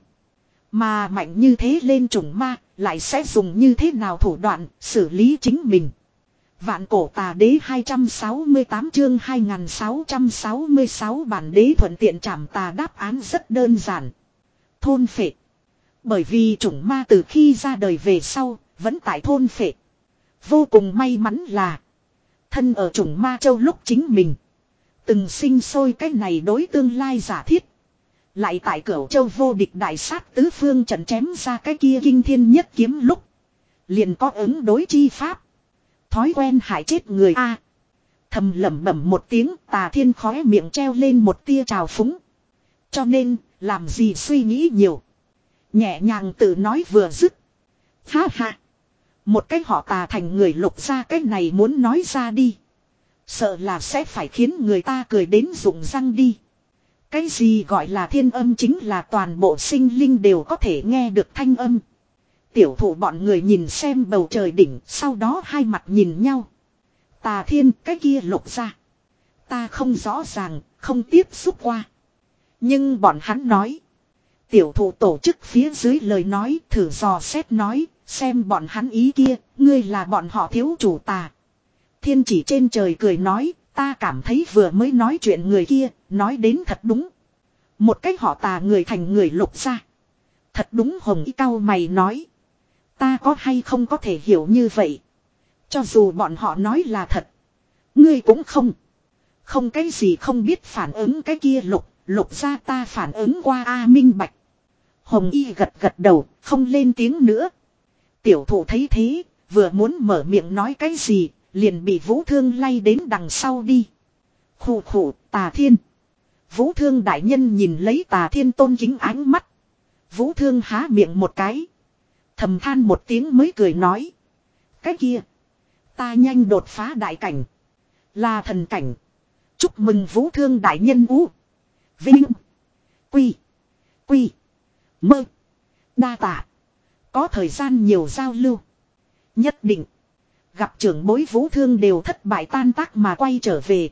Mà mạnh như thế lên chủng ma lại sẽ dùng như thế nào thủ đoạn xử lý chính mình. Vạn cổ tà đế hai trăm sáu mươi tám chương hai nghìn sáu trăm sáu mươi sáu bản đế thuận tiện trảm tà đáp án rất đơn giản. Thôn phệ. Bởi vì chủng ma từ khi ra đời về sau vẫn tại thôn phệ. Vô cùng may mắn là thân ở chủng ma châu lúc chính mình từng sinh sôi cái này đối tương lai giả thiết. Lại tại Cửu Châu vô địch đại sát tứ phương trận chém ra cái kia kinh thiên nhất kiếm lúc. Liền có ứng đối chi pháp. Thói quen hại chết người A. Thầm lẩm bẩm một tiếng Tà Thiên khóe miệng treo lên một tia trào phúng. Cho nên làm gì suy nghĩ nhiều. Nhẹ nhàng tự nói vừa dứt. Ha ha. Một cái họ Tà thành người Lục ra cái này muốn nói ra đi. Sợ là sẽ phải khiến người ta cười đến rụng răng đi. Cái gì gọi là thiên âm chính là toàn bộ sinh linh đều có thể nghe được thanh âm. Tiểu thủ bọn người nhìn xem bầu trời đỉnh, sau đó hai mặt nhìn nhau. Tà Thiên cái kia Lục ra. Ta không rõ ràng, không tiếp xúc qua. Nhưng bọn hắn nói. Tiểu thủ tổ chức phía dưới lời nói thử dò xét nói, xem bọn hắn ý kia, ngươi là bọn họ thiếu chủ Tà. Thiên chỉ trên trời cười nói, ta cảm thấy vừa mới nói chuyện người kia, nói đến thật đúng. Một cách họ Tà người thành người Lục ra. Thật đúng hồng y cao mày nói. Ta có hay không có thể hiểu như vậy. Cho dù bọn họ nói là thật. Ngươi cũng không. Không cái gì không biết phản ứng cái kia Lục, Lục ra ta phản ứng qua A minh bạch. Hồng y gật gật đầu, không lên tiếng nữa. Tiểu thủ thấy thế, vừa muốn mở miệng nói cái gì, liền bị Vũ Thương lay đến đằng sau đi. Khủ khủ, Tà Thiên. Vũ Thương đại nhân nhìn lấy Tà Thiên tôn kính ánh mắt. Vũ Thương há miệng một cái. Thầm than một tiếng mới cười nói. Cái kia. Ta nhanh đột phá đại cảnh. Là thần cảnh. Chúc mừng Vũ Thương đại nhân ú. Vinh. Quy. Quy. Mơ. Đa tạ. Có thời gian nhiều giao lưu. Nhất định. Gặp trưởng bối Vũ Thương đều thất bại tan tác mà quay trở về.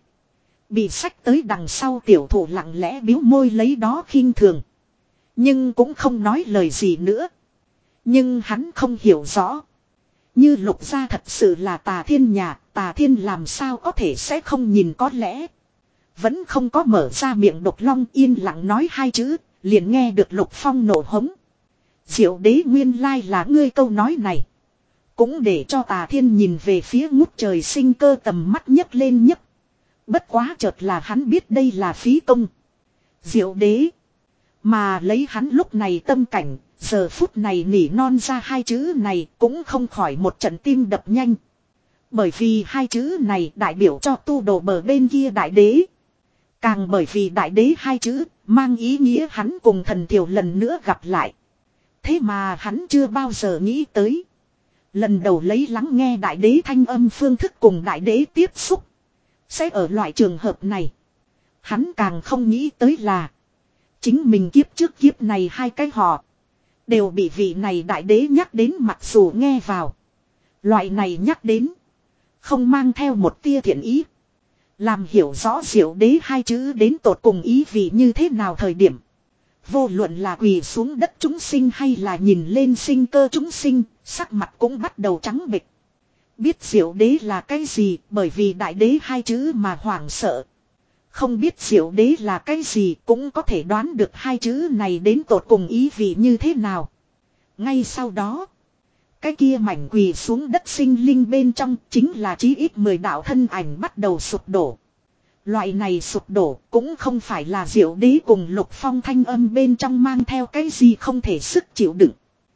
Bị sách tới đằng sau tiểu thủ lặng lẽ biếu môi lấy đó khinh thường. Nhưng cũng không nói lời gì nữa. Nhưng hắn không hiểu rõ. Như Lục gia thật sự là Tà Thiên nhà, Tà Thiên làm sao có thể sẽ không nhìn có lẽ. Vẫn không có mở ra miệng Độc Long yên lặng nói hai chữ, liền nghe được Lục Phong nổ hống. Diệu đế nguyên lai là ngươi câu nói này. Cũng để cho Tà Thiên nhìn về phía ngút trời sinh cơ tầm mắt nhấc lên nhấc. Bất quá chợt là hắn biết đây là phí công. Diệu đế. Mà lấy hắn lúc này tâm cảnh, Giờ phút này nỉ non ra hai chữ này cũng không khỏi một trận tim đập nhanh. Bởi vì hai chữ này đại biểu cho tu đồ bờ bên kia đại đế. Càng bởi vì đại đế hai chữ mang ý nghĩa hắn cùng thần thiểu lần nữa gặp lại. Thế mà hắn chưa bao giờ nghĩ tới. Lần đầu lấy lắng nghe đại đế thanh âm phương thức cùng đại đế tiếp xúc. Sẽ ở loại trường hợp này. Hắn càng không nghĩ tới là. Chính mình kiếp trước kiếp này hai cái họ. Đều bị vị này đại đế nhắc đến mặc dù nghe vào. Loại này nhắc đến. Không mang theo một tia thiện ý. Làm hiểu rõ diệu đế hai chữ đến tột cùng ý vị như thế nào thời điểm. Vô luận là quỳ xuống đất chúng sinh hay là nhìn lên sinh cơ chúng sinh, sắc mặt cũng bắt đầu trắng bệch. Biết diệu đế là cái gì bởi vì đại đế hai chữ mà hoảng sợ. Không biết diệu đế là cái gì cũng có thể đoán được hai chữ này đến tột cùng ý vị như thế nào. Ngay sau đó, cái kia mảnh quỳ xuống đất sinh linh bên trong chính là chí ít mười đạo thân ảnh bắt đầu sụp đổ. Loại này sụp đổ cũng không phải là diệu đế cùng Lục Phong thanh âm bên trong mang theo cái gì không thể sức chịu đựng.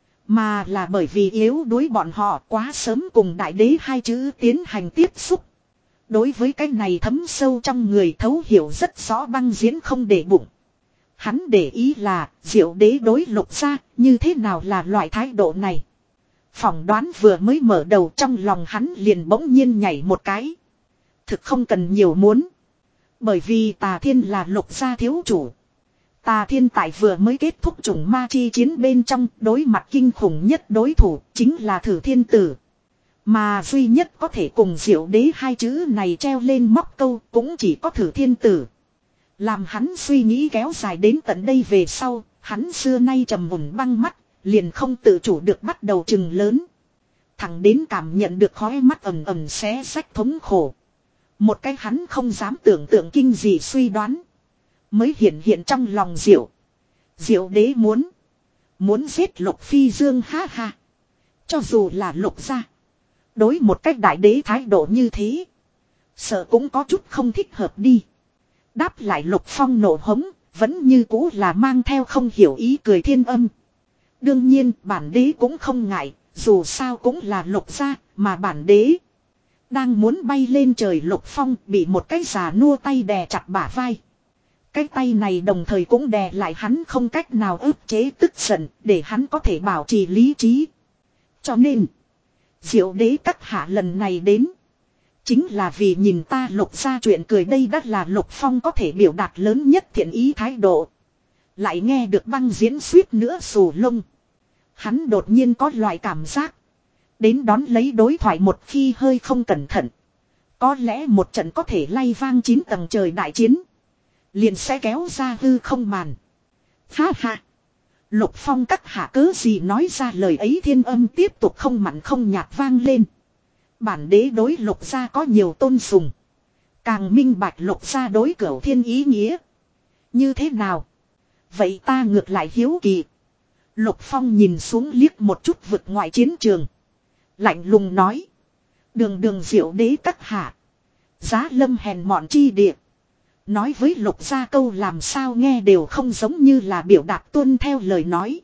Mà là bởi vì yếu đuối bọn họ quá sớm cùng đại đế hai chữ tiến hành tiếp xúc. Đối với cái này thấm sâu trong người thấu hiểu rất rõ băng diễn không để bụng. Hắn để ý là diệu đế đối Lục gia như thế nào là loại thái độ này. Phỏng đoán vừa mới mở đầu trong lòng hắn liền bỗng nhiên nhảy một cái. Thực không cần nhiều muốn. Bởi vì Tà Thiên là Lục gia thiếu chủ. Tà Thiên tại vừa mới kết thúc chủng ma chi chiến bên trong đối mặt kinh khủng nhất đối thủ chính là Thử Thiên Tử. Mà duy nhất có thể cùng diệu đế hai chữ này treo lên móc câu cũng chỉ có Thử Thiên Tử. Làm hắn suy nghĩ kéo dài đến tận đây về sau, hắn xưa nay trầm mùn băng mắt, liền không tự chủ được bắt đầu chừng lớn. Thẳng đến cảm nhận được khói mắt ầm ầm xé rách thống khổ. Một cái hắn không dám tưởng tượng kinh gì suy đoán. Mới hiện hiện trong lòng diệu. Diệu đế muốn. Muốn giết Lục Phi Dương ha ha. Cho dù là Lục gia. Đối một cách đại đế thái độ như thế. Sợ cũng có chút không thích hợp đi. Đáp lại Lục Phong nổ hống. Vẫn như cũ là mang theo không hiểu ý cười thiên âm. Đương nhiên bản đế cũng không ngại. Dù sao cũng là Lục gia mà bản đế. Đang muốn bay lên trời Lục Phong bị một cái già nua tay đè chặt bả vai. Cái tay này đồng thời cũng đè lại hắn không cách nào ức chế tức giận để hắn có thể bảo trì lý trí. Cho nên, diệu đế các hạ lần này đến. Chính là vì nhìn ta Lục gia chuyện cười đây đã là Lục Phong có thể biểu đạt lớn nhất thiện ý thái độ. Lại nghe được băng diễn suýt nữa xù lông. Hắn đột nhiên có loại cảm giác. Đến đón lấy đối thoại một khi hơi không cẩn thận. Có lẽ một trận có thể lay vang chín tầng trời đại chiến. Liền sẽ kéo ra hư không màn. Ha ha. Lục Phong các hạ cớ gì nói ra lời ấy thiên âm tiếp tục không mặn không nhạt vang lên. Bản đế đối Lục gia có nhiều tôn sùng. Càng minh bạch Lục gia đối cửu thiên ý nghĩa. Như thế nào? Vậy ta ngược lại hiếu kỳ. Lục Phong nhìn xuống liếc một chút vực ngoại chiến trường. Lạnh lùng nói. Đường đường diệu đế các hạ. Giá lâm hèn mọn chi địa. Nói với Lục gia câu làm sao nghe đều không giống như là biểu đạt tuân theo lời nói.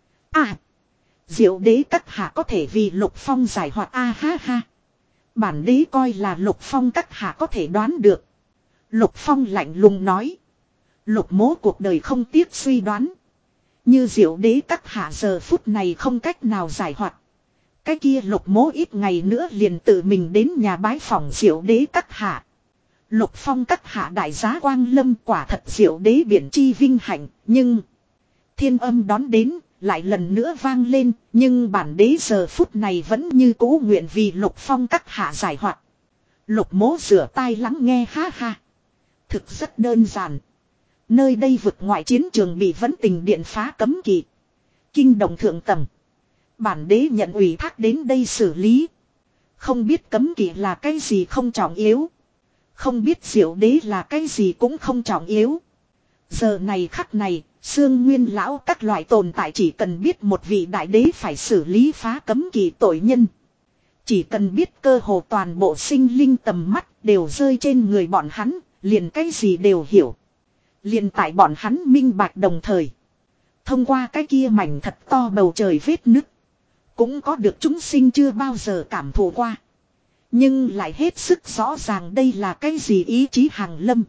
À. Diệu đế các hạ có thể vì Lục Phong giải hoạt a à, ha ha. Bản đế coi là Lục Phong các hạ có thể đoán được. Lục Phong lạnh lùng nói. Lục mố cuộc đời không tiếc suy đoán. Như diệu đế các hạ giờ phút này không cách nào giải hoạt. Cái kia Lục mố ít ngày nữa liền tự mình đến nhà bái phỏng diệu đế các hạ. Lục Phong các hạ đại giá quang lâm quả thật diệu đế biển chi vinh hạnh. Nhưng thiên âm đón đến lại lần nữa vang lên. Nhưng bản đế giờ phút này vẫn như cũ nguyện vì Lục Phong các hạ giải hoạt. Lục mố rửa tai lắng nghe ha ha. Thực rất đơn giản. Nơi đây vực ngoại chiến trường bị vấn tình điện phá cấm kỵ. Kinh động thượng tầng. Bản đế nhận ủy thác đến đây xử lý. Không biết cấm kỵ là cái gì không trọng yếu. Không biết diệu đế là cái gì cũng không trọng yếu. Giờ này khắc này, xương nguyên lão các loại tồn tại chỉ cần biết một vị đại đế phải xử lý phá cấm kỵ tội nhân. Chỉ cần biết cơ hồ toàn bộ sinh linh tầm mắt đều rơi trên người bọn hắn, liền cái gì đều hiểu. Liền tại bọn hắn minh bạch đồng thời. Thông qua cái kia mảnh thật to bầu trời vết nứt. Cũng có được chúng sinh chưa bao giờ cảm thụ qua. Nhưng lại hết sức rõ ràng đây là cái gì ý chí hàng lâm.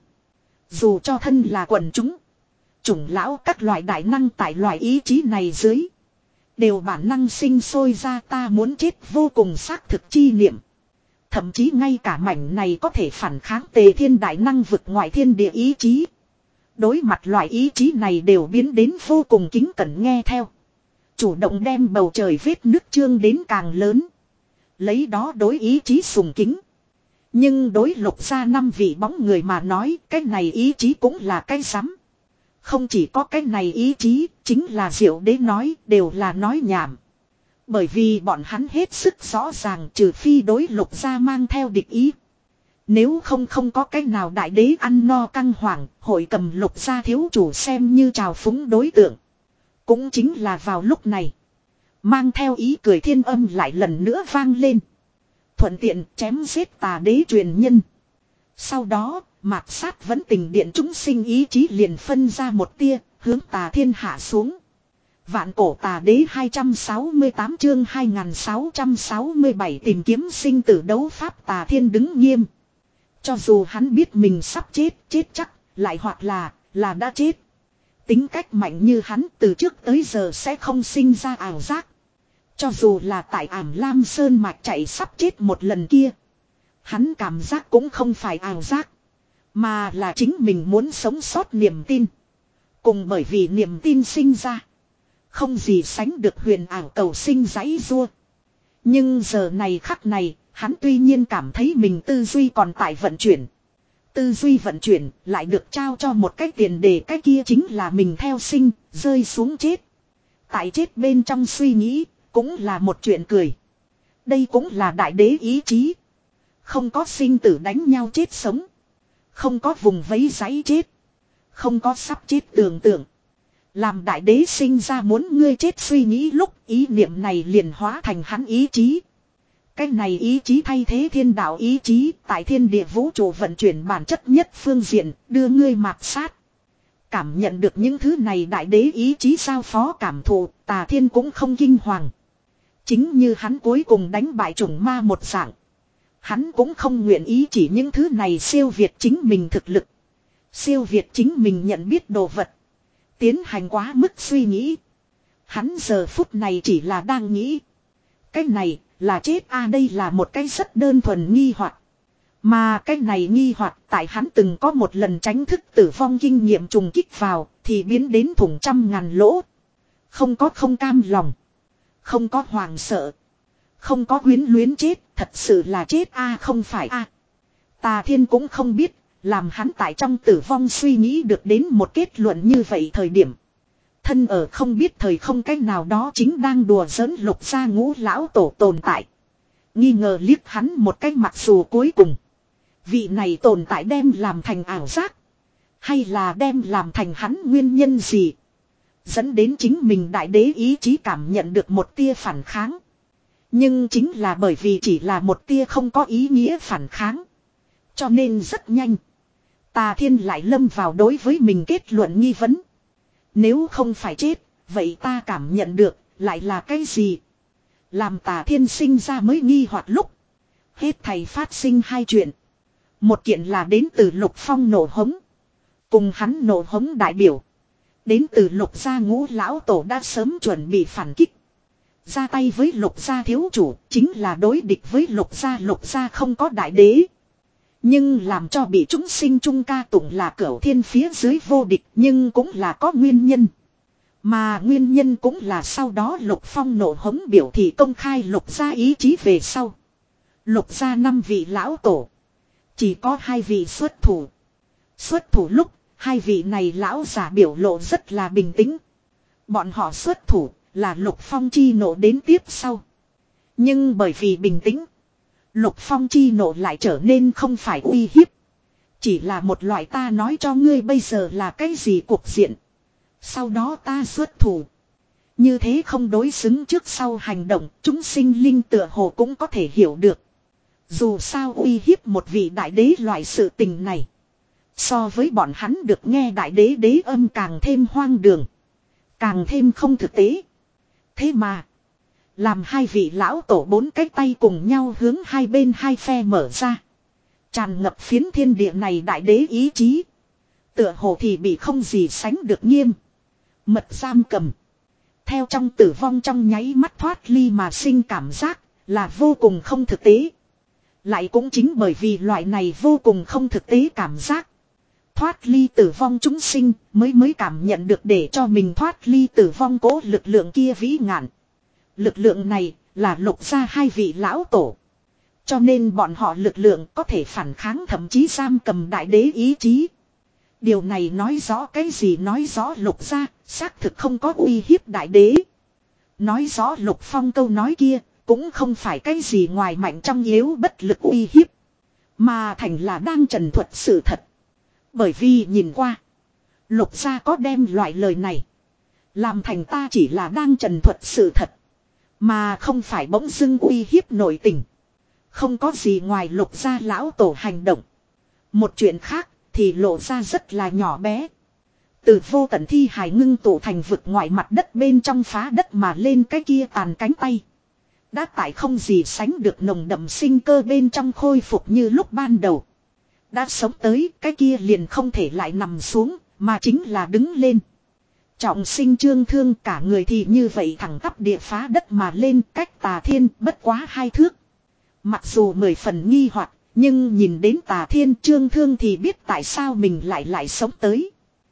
Dù cho thân là quần chúng. Chủng lão các loại đại năng tại loại ý chí này dưới. Đều bản năng sinh sôi ra ta muốn chết vô cùng xác thực chi niệm. Thậm chí ngay cả mảnh này có thể phản kháng tề thiên đại năng vực ngoại thiên địa ý chí. Đối mặt loại ý chí này đều biến đến vô cùng kính cẩn nghe theo. Chủ động đem bầu trời vết nước trương đến càng lớn. Lấy đó đối ý chí sùng kính. Nhưng đối Lục gia năm vị bóng người mà nói cái này ý chí cũng là cái rắm. Không chỉ có cái này ý chí, chính là Diệu Đế nói đều là nói nhảm. Bởi vì bọn hắn hết sức rõ ràng trừ phi đối Lục gia mang theo địch ý. Nếu không không có cách nào đại đế ăn no căng hoảng, hội cầm Lục gia thiếu chủ xem như trào phúng đối tượng. Cũng chính là vào lúc này. Mang theo ý cười thiên âm lại lần nữa vang lên. Thuận tiện chém giết tà đế truyền nhân. Sau đó, mạt sát vẫn tình điện chúng sinh ý chí liền phân ra một tia, hướng tà thiên hạ xuống. Vạn cổ tà đế hai trăm sáu mươi tám chương hai nghìn sáu trăm sáu mươi bảy tìm kiếm sinh tử đấu pháp tà thiên đứng nghiêm. Cho dù hắn biết mình sắp chết, chết chắc, lại hoặc là, là đã chết. Tính cách mạnh như hắn từ trước tới giờ sẽ không sinh ra ảo giác. Cho dù là tại ảm Lam Sơn mạch chạy sắp chết một lần kia. Hắn cảm giác cũng không phải ảo giác. Mà là chính mình muốn sống sót niềm tin. Cùng bởi vì niềm tin sinh ra. Không gì sánh được huyền ảo cầu sinh giãy rua. Nhưng giờ này khắc này, hắn tuy nhiên cảm thấy mình tư duy còn tại vận chuyển. Tư duy vận chuyển lại được trao cho một cái tiền đề, cái kia chính là mình theo sinh, rơi xuống chết. Tại chết bên trong suy nghĩ, cũng là một chuyện cười. Đây cũng là đại đế ý chí. Không có sinh tử đánh nhau chết sống. Không có vùng vẫy giãy chết. Không có sắp chết tưởng tượng. Làm đại đế sinh ra muốn ngươi chết suy nghĩ lúc ý niệm này liền hóa thành hắn ý chí. Cái này ý chí thay thế thiên đạo ý chí tại thiên địa vũ trụ vận chuyển bản chất nhất phương diện đưa ngươi mạt sát. Cảm nhận được những thứ này đại đế ý chí giao phó cảm thụ, tà thiên cũng không kinh hoàng. Chính như hắn cuối cùng đánh bại chủng ma một dạng. Hắn cũng không nguyện ý chỉ những thứ này siêu việt chính mình thực lực. Siêu việt chính mình nhận biết đồ vật. Tiến hành quá mức suy nghĩ. Hắn giờ phút này chỉ là đang nghĩ. Cái này là chết a à, đây là một cái rất đơn thuần nghi hoặc. Mà cái này nghi hoặc tại hắn từng có một lần tránh thức tử vong kinh nghiệm trùng kích vào thì biến đến thủng trăm ngàn lỗ. Không có không cam lòng. Không có hoàng sợ. Không có quyến luyến chết. Thật sự là chết a à, không phải a à. Tà thiên cũng không biết. Làm hắn tại trong tử vong suy nghĩ được đến một kết luận như vậy thời điểm. Thân ở không biết thời không cách nào đó chính đang đùa giỡn Lục gia ngũ lão tổ tồn tại. Nghi ngờ liếc hắn một cách mặc dù cuối cùng. Vị này tồn tại đem làm thành ảo giác. Hay là đem làm thành hắn nguyên nhân gì. Dẫn đến chính mình đại đế ý chí cảm nhận được một tia phản kháng. Nhưng chính là bởi vì chỉ là một tia không có ý nghĩa phản kháng. Cho nên rất nhanh. Tà thiên lại lâm vào đối với mình kết luận nghi vấn. Nếu không phải chết, vậy ta cảm nhận được, lại là cái gì? Làm tà thiên sinh ra mới nghi hoặc lúc. Hết thầy phát sinh hai chuyện. Một kiện là đến từ Lục Phong nổ hống. Cùng hắn nổ hống đại biểu. Đến từ Lục gia ngũ lão tổ đã sớm chuẩn bị phản kích. Ra tay với Lục gia thiếu chủ, chính là đối địch với Lục gia. Lục gia không có đại đế. Nhưng làm cho bị chúng sinh trung ca tụng là cửu thiên phía dưới vô địch, nhưng cũng là có nguyên nhân. Mà nguyên nhân cũng là sau đó Lục Phong nổ hống biểu thị công khai Lục gia ý chí về sau. Lục gia năm vị lão tổ. Chỉ có hai vị xuất thủ. Xuất thủ lúc, hai vị này lão giả biểu lộ rất là bình tĩnh. Bọn họ xuất thủ là Lục Phong chi nộ đến tiếp sau. Nhưng bởi vì bình tĩnh. Lục Phong chi nộ lại trở nên không phải uy hiếp. Chỉ là một loại ta nói cho ngươi bây giờ là cái gì cuộc diện. Sau đó ta xuất thủ. Như thế không đối xứng trước sau hành động, chúng sinh linh tựa hồ cũng có thể hiểu được. Dù sao uy hiếp một vị đại đế loại sự tình này. So với bọn hắn được nghe đại đế đế âm càng thêm hoang đường. Càng thêm không thực tế. Thế mà. Làm hai vị lão tổ bốn cái tay cùng nhau hướng hai bên hai phe mở ra. Tràn ngập phiến thiên địa này đại đế ý chí. Tựa hồ thì bị không gì sánh được nghiêm. Mật giam cầm. Theo trong tử vong trong nháy mắt thoát ly mà sinh cảm giác là vô cùng không thực tế. Lại cũng chính bởi vì loại này vô cùng không thực tế cảm giác. Thoát ly tử vong chúng sinh mới mới cảm nhận được để cho mình thoát ly tử vong cố lực lượng kia vĩ ngạn. Lực lượng này là lục gia hai vị lão tổ. Cho nên bọn họ lực lượng có thể phản kháng thậm chí giam cầm đại đế ý chí. Điều này nói rõ cái gì, nói rõ lục gia xác thực không có uy hiếp đại đế. Nói rõ Lục Phong câu nói kia cũng không phải cái gì ngoài mạnh trong yếu bất lực uy hiếp. Mà thành là đang trần thuật sự thật. Bởi vì nhìn qua. Lục gia có đem loại lời này. Làm thành ta chỉ là đang trần thuật sự thật. Mà không phải bỗng dưng uy hiếp nội tình. Không có gì ngoài lục gia lão tổ hành động. Một chuyện khác thì lộ ra rất là nhỏ bé. Từ vô tận thi hài ngưng tụ thành vực ngoại mặt đất bên trong phá đất mà lên cái kia tàn cánh tay. Đã tại không gì sánh được nồng đậm sinh cơ bên trong khôi phục như lúc ban đầu. Đã sống tới cái kia liền không thể lại nằm xuống mà chính là đứng lên. Trọng sinh Trương Thương cả người thì như vậy thẳng tắp địa phá đất mà lên cách Tà Thiên bất quá hai thước. Mặc dù mười phần nghi hoặc nhưng nhìn đến Tà Thiên Trương Thương thì biết tại sao mình lại lại sống tới.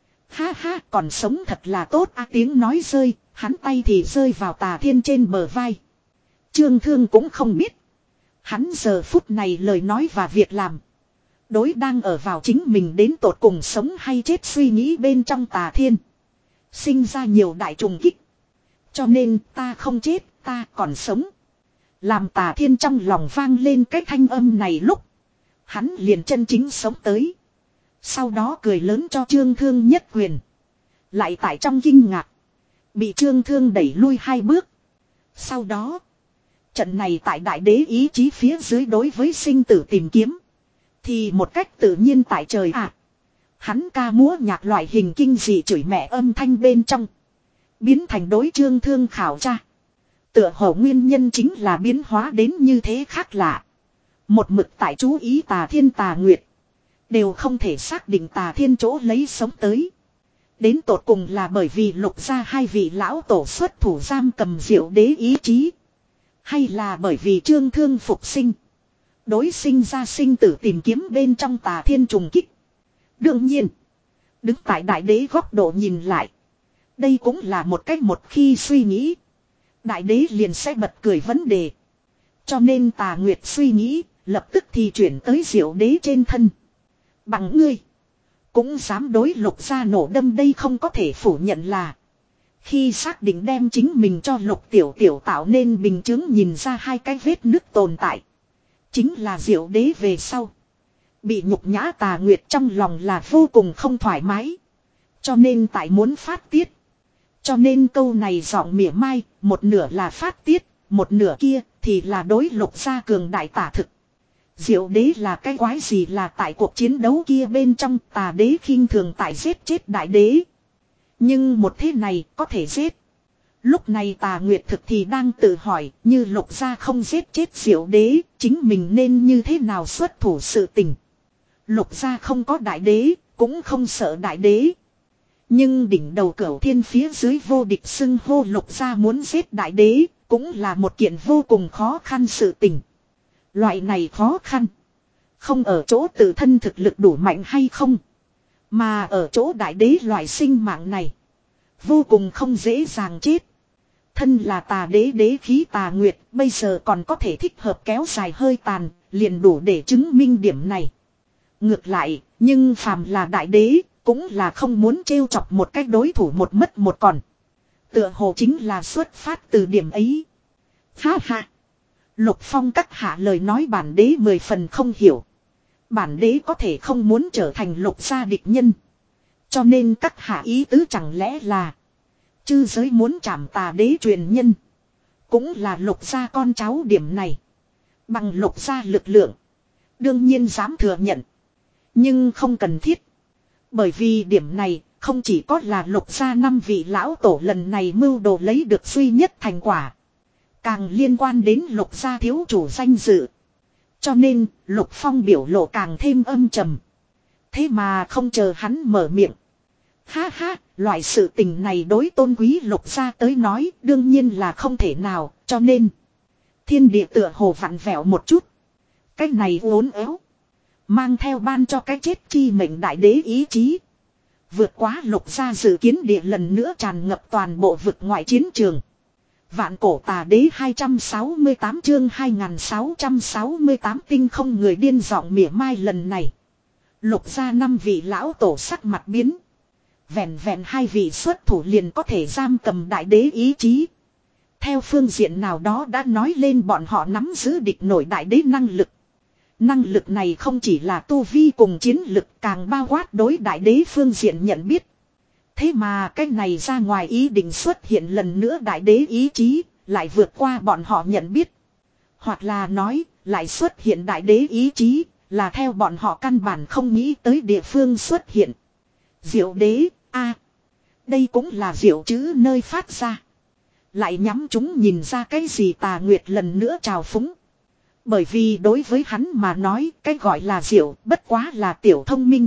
Ha ha, còn sống thật là tốt a, tiếng nói rơi, hắn tay thì rơi vào Tà Thiên trên bờ vai. Trương Thương cũng không biết. Hắn giờ phút này lời nói và việc làm. Đối đang ở vào chính mình đến tột cùng sống hay chết suy nghĩ bên trong Tà Thiên. Sinh ra nhiều đại trùng kích. Cho nên ta không chết, ta còn sống. Làm Tà Thiên trong lòng vang lên cái thanh âm này lúc. Hắn liền chân chính sống tới. Sau đó cười lớn cho Trương Thương nhất quyền. Lại tại trong kinh ngạc. Bị Trương Thương đẩy lui hai bước. Sau đó. Trận này tại đại đế ý chí phía dưới đối với sinh tử tìm kiếm. Thì một cách tự nhiên tại trời ạ. À, hắn ca múa nhạc loại hình kinh dị chửi mẹ âm thanh bên trong. Biến thành đối Trương Thương khảo tra. Tựa hồ nguyên nhân chính là biến hóa đến như thế khác lạ. Một mực tại chú ý Tà Thiên Tà Nguyệt. Đều không thể xác định Tà Thiên chỗ lấy sống tới. Đến tột cùng là bởi vì lục gia hai vị lão tổ xuất thủ giam cầm diệu đế ý chí. Hay là bởi vì Trương Thương phục sinh. Đối sinh ra sinh tử tìm kiếm bên trong Tà Thiên trùng kích. Đương nhiên. Đứng tại đại đế góc độ nhìn lại. Đây cũng là một cách một khi suy nghĩ. Đại đế liền sẽ bật cười vấn đề. Cho nên Tà Nguyệt suy nghĩ. Lập tức thì chuyển tới diệu đế trên thân. Bằng ngươi. Cũng dám đối lục gia nổ đâm, đây không có thể phủ nhận là. Khi xác định đem chính mình cho lục tiểu tiểu tạo nên bình chứng nhìn ra hai cái vết nứt tồn tại. Chính là diệu đế về sau. Bị nhục nhã Tà Nguyệt trong lòng là vô cùng không thoải mái. Cho nên tại muốn phát tiết. Cho nên câu này giọng mỉa mai, một nửa là phát tiết, một nửa kia thì là đối lục gia cường đại tả thực. Diệu đế là cái quái gì, là tại cuộc chiến đấu kia bên trong Tà đế khinh thường tại giết chết đại đế. Nhưng một thế này có thể giết. Lúc này Tà Nguyệt thực thì đang tự hỏi, như lục gia không giết chết diệu đế, chính mình nên như thế nào xuất thủ sự tình. Lục gia không có đại đế, cũng không sợ đại đế. Nhưng đỉnh đầu cửu thiên phía dưới vô địch xưng hô lục gia muốn giết đại đế, cũng là một kiện vô cùng khó khăn sự tình. Loại này khó khăn. Không ở chỗ tự thân thực lực đủ mạnh hay không. Mà ở chỗ đại đế loại sinh mạng này. Vô cùng không dễ dàng chết. Thân là Tà đế đế khí Tà Nguyệt. Bây giờ còn có thể thích hợp kéo dài hơi tàn. Liền đủ để chứng minh điểm này. Ngược lại. Nhưng phàm là đại đế. Cũng là không muốn trêu chọc một cách đối thủ một mất một còn. Tựa hồ chính là xuất phát từ điểm ấy. Ha ha. Lục Phong các hạ lời nói bản đế mười phần không hiểu. Bản đế có thể không muốn trở thành lục gia địch nhân. Cho nên các hạ ý tứ chẳng lẽ là chư giới muốn trảm Tà đế truyền nhân. Cũng là lục gia con cháu, điểm này. Bằng lục gia lực lượng. Đương nhiên dám thừa nhận. Nhưng không cần thiết. Bởi vì điểm này Không chỉ có là lục gia năm vị lão tổ lần này mưu đồ lấy được duy nhất thành quả. Càng liên quan đến lục gia thiếu chủ danh dự. Cho nên Lục Phong biểu lộ càng thêm âm trầm. Thế mà không chờ hắn mở miệng. Ha ha, loại sự tình này đối tôn quý lục gia tới nói đương nhiên là không thể nào, cho nên. Thiên địa tựa hồ vặn vẹo một chút. Cái này uốn éo. Mang theo ban cho cái chết chi mệnh đại đế ý chí. Vượt quá lục gia dự kiến địa lần nữa tràn ngập toàn bộ vực ngoại chiến trường. Vạn cổ tà đế hai trăm sáu mươi tám chương hai nghìn sáu trăm sáu mươi tám tinh không người điên giọng mỉa mai lần này. Lục gia năm vị lão tổ sắc mặt biến. Vẹn vẹn hai vị xuất thủ liền có thể giam cầm đại đế ý chí. Theo phương diện nào đó đã nói lên bọn họ nắm giữ địch nổi đại đế năng lực. Năng lực này không chỉ là tu vi cùng chiến lực càng bao quát đối đại đế phương diện nhận biết. Thế mà cái này ra ngoài ý định xuất hiện lần nữa đại đế ý chí, lại vượt qua bọn họ nhận biết. Hoặc là nói, lại xuất hiện đại đế ý chí, là theo bọn họ căn bản không nghĩ tới địa phương xuất hiện. Diệu đế, a đây cũng là diệu chữ nơi phát ra. Lại nhắm chúng nhìn ra cái gì Tà Nguyệt lần nữa trào phúng. Bởi vì đối với hắn mà nói cái gọi là diệu bất quá là tiểu thông minh.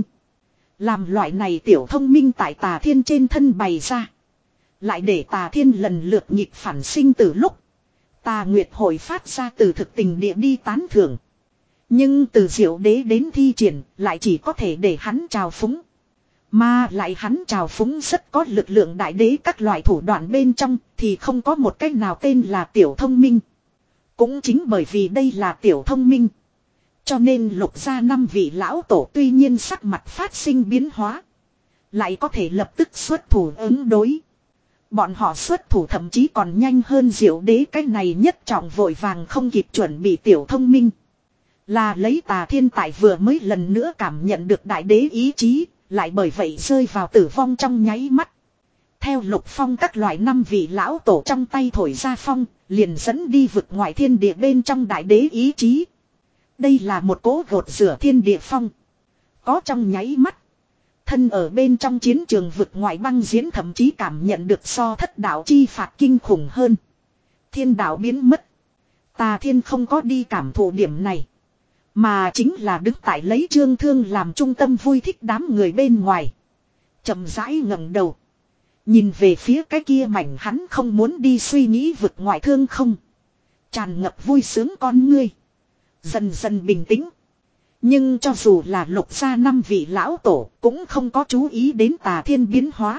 Làm loại này tiểu thông minh tại Tà Thiên trên thân bày ra. Lại để Tà Thiên lần lượt nhịp phản sinh từ lúc. Tà Nguyệt hồi phát ra từ thực tình địa đi tán thưởng. Nhưng từ diệu đế đến thi triển lại chỉ có thể để hắn trào phúng. Mà lại hắn trào phúng rất có lực lượng đại đế các loại thủ đoạn bên trong thì không có một cách nào tên là tiểu thông minh. Cũng chính bởi vì đây là tiểu thông minh. Cho nên lục gia năm vị lão tổ tuy nhiên sắc mặt phát sinh biến hóa. Lại có thể lập tức xuất thủ ứng đối. Bọn họ xuất thủ thậm chí còn nhanh hơn diệu đế cái này nhất trọng vội vàng không kịp chuẩn bị tiểu thông minh. Là lấy Tà Thiên tại vừa mới lần nữa cảm nhận được đại đế ý chí. Lại bởi vậy rơi vào tử vong trong nháy mắt. Theo Lục Phong các loại năm vị lão tổ trong tay thổi ra phong, liền dẫn đi vực ngoại thiên địa bên trong đại đế ý chí. Đây là một cỗ gột rửa thiên địa phong. Có trong nháy mắt. Thân ở bên trong chiến trường vực ngoại băng diễn thậm chí cảm nhận được so thất đạo chi phạt kinh khủng hơn. Thiên đạo biến mất. Tà Thiên không có đi cảm thụ điểm này. Mà chính là đứng tại lấy Trương Thương làm trung tâm vui thích đám người bên ngoài. Chậm rãi ngẩng đầu. Nhìn về phía cái kia mảnh hắn không muốn đi suy nghĩ vực ngoại thương không. Tràn ngập vui sướng con ngươi. Dần dần bình tĩnh. Nhưng cho dù là lục gia năm vị lão tổ cũng không có chú ý đến Tà Thiên biến hóa.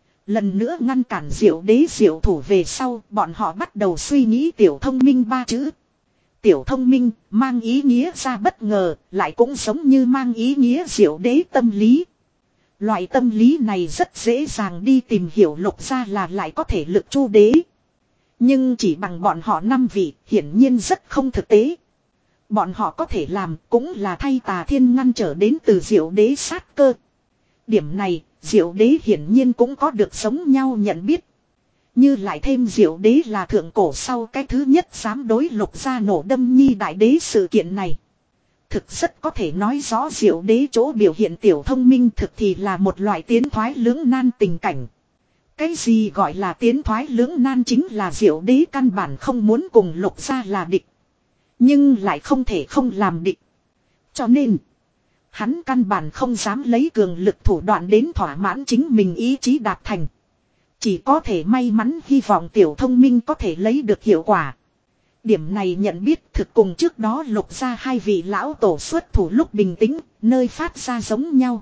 Lần nữa ngăn cản diệu đế diệu thủ về sau bọn họ bắt đầu suy nghĩ tiểu thông minh ba chữ. Tiểu thông minh mang ý nghĩa ra bất ngờ lại cũng giống như mang ý nghĩa diệu đế tâm lý. Loại tâm lý này rất dễ dàng đi tìm hiểu lục gia là lại có thể lực chu đế. Nhưng chỉ bằng bọn họ năm vị hiển nhiên rất không thực tế. Bọn họ có thể làm cũng là thay Tà Thiên ngăn trở đến từ diệu đế sát cơ. Điểm này diệu đế hiển nhiên cũng có được giống nhau nhận biết. Như lại thêm diệu đế là thượng cổ sau cái thứ nhất dám đối lục gia nổ đâm nhi đại đế sự kiện này. Thực rất có thể nói rõ diệu đế chỗ biểu hiện tiểu thông minh thực thì là một loại tiến thoái lưỡng nan tình cảnh. Cái gì gọi là tiến thoái lưỡng nan chính là diệu đế căn bản không muốn cùng lục gia là địch. Nhưng lại không thể không làm địch. Cho nên, hắn căn bản không dám lấy cường lực thủ đoạn đến thỏa mãn chính mình ý chí đạt thành. Chỉ có thể may mắn hy vọng tiểu thông minh có thể lấy được hiệu quả. Điểm này nhận biết thực cùng trước đó lục ra hai vị lão tổ xuất thủ lúc bình tĩnh, nơi phát ra giống nhau.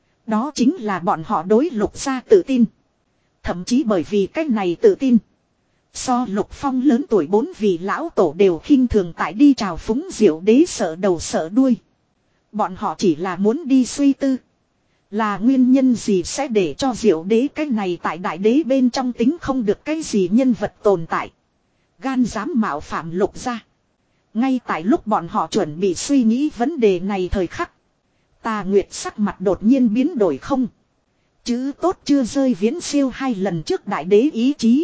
Đó chính là bọn họ đối lục ra tự tin. Thậm chí bởi vì cách này tự tin. So lục phong lớn tuổi bốn vị lão tổ đều khinh thường tại đi trào phúng diệu đế sợ đầu sợ đuôi. Bọn họ chỉ là muốn đi suy tư. Là nguyên nhân gì sẽ để cho diệu đế cái này tại đại đế bên trong tính không được cái gì nhân vật tồn tại. Gan dám mạo phạm lục ra. Ngay tại lúc bọn họ chuẩn bị suy nghĩ vấn đề này thời khắc. Tà Nguyệt sắc mặt đột nhiên biến đổi không. Chứ tốt chưa rơi viễn siêu hai lần trước đại đế ý chí.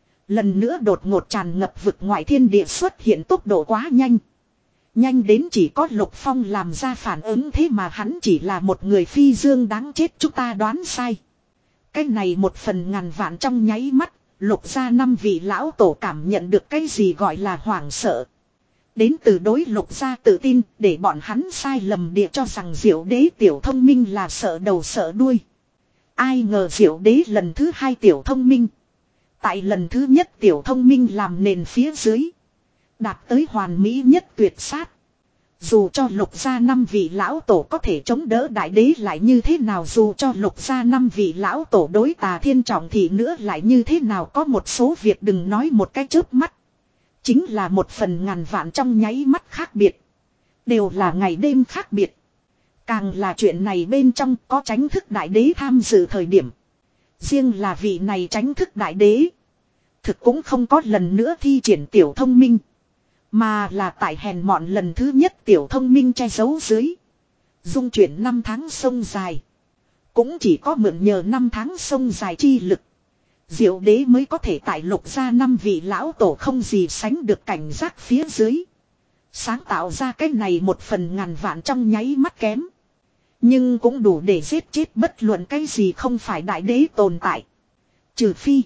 Lần nữa đột ngột tràn ngập vực ngoại thiên địa xuất hiện tốc độ quá nhanh. Nhanh đến chỉ có Lục Phong làm ra phản ứng thế mà hắn chỉ là một người phi dương đáng chết chúng ta đoán sai. cái này một phần ngàn vạn trong nháy mắt, Lục gia năm vị lão tổ cảm nhận được cái gì gọi là hoảng sợ. Đến từ đối Lục gia tự tin, để bọn hắn sai lầm địa cho rằng Diệu Đế tiểu thông minh là sợ đầu sợ đuôi. Ai ngờ Diệu Đế lần thứ hai tiểu thông minh. Tại lần thứ nhất tiểu thông minh làm nền phía dưới. Đạt tới hoàn mỹ nhất tuyệt sát. Dù cho Lục gia năm vị lão tổ có thể chống đỡ đại đế lại như thế nào, dù cho Lục gia năm vị lão tổ đối Tà Thiên trọng thị nữa lại như thế nào, có một số việc đừng nói một cái chớp mắt. Chính là một phần ngàn vạn trong nháy mắt khác biệt. Đều là ngày đêm khác biệt. Càng là chuyện này bên trong có Chánh thức đại đế tham dự thời điểm. Riêng là vị này Chánh thức đại đế. Thực cũng không có lần nữa thi triển tiểu thông minh. Mà là tại hèn mọn lần thứ nhất tiểu thông minh che giấu dưới. Dung chuyển năm tháng sông dài. Cũng chỉ có mượn nhờ năm tháng sông dài chi lực. Diệu Đế mới có thể tại Lục gia năm vị lão tổ không gì sánh được cảnh giác phía dưới. Sáng tạo ra cái này một phần ngàn vạn trong nháy mắt kém. Nhưng cũng đủ để giết chết bất luận cái gì không phải đại đế tồn tại. Trừ phi.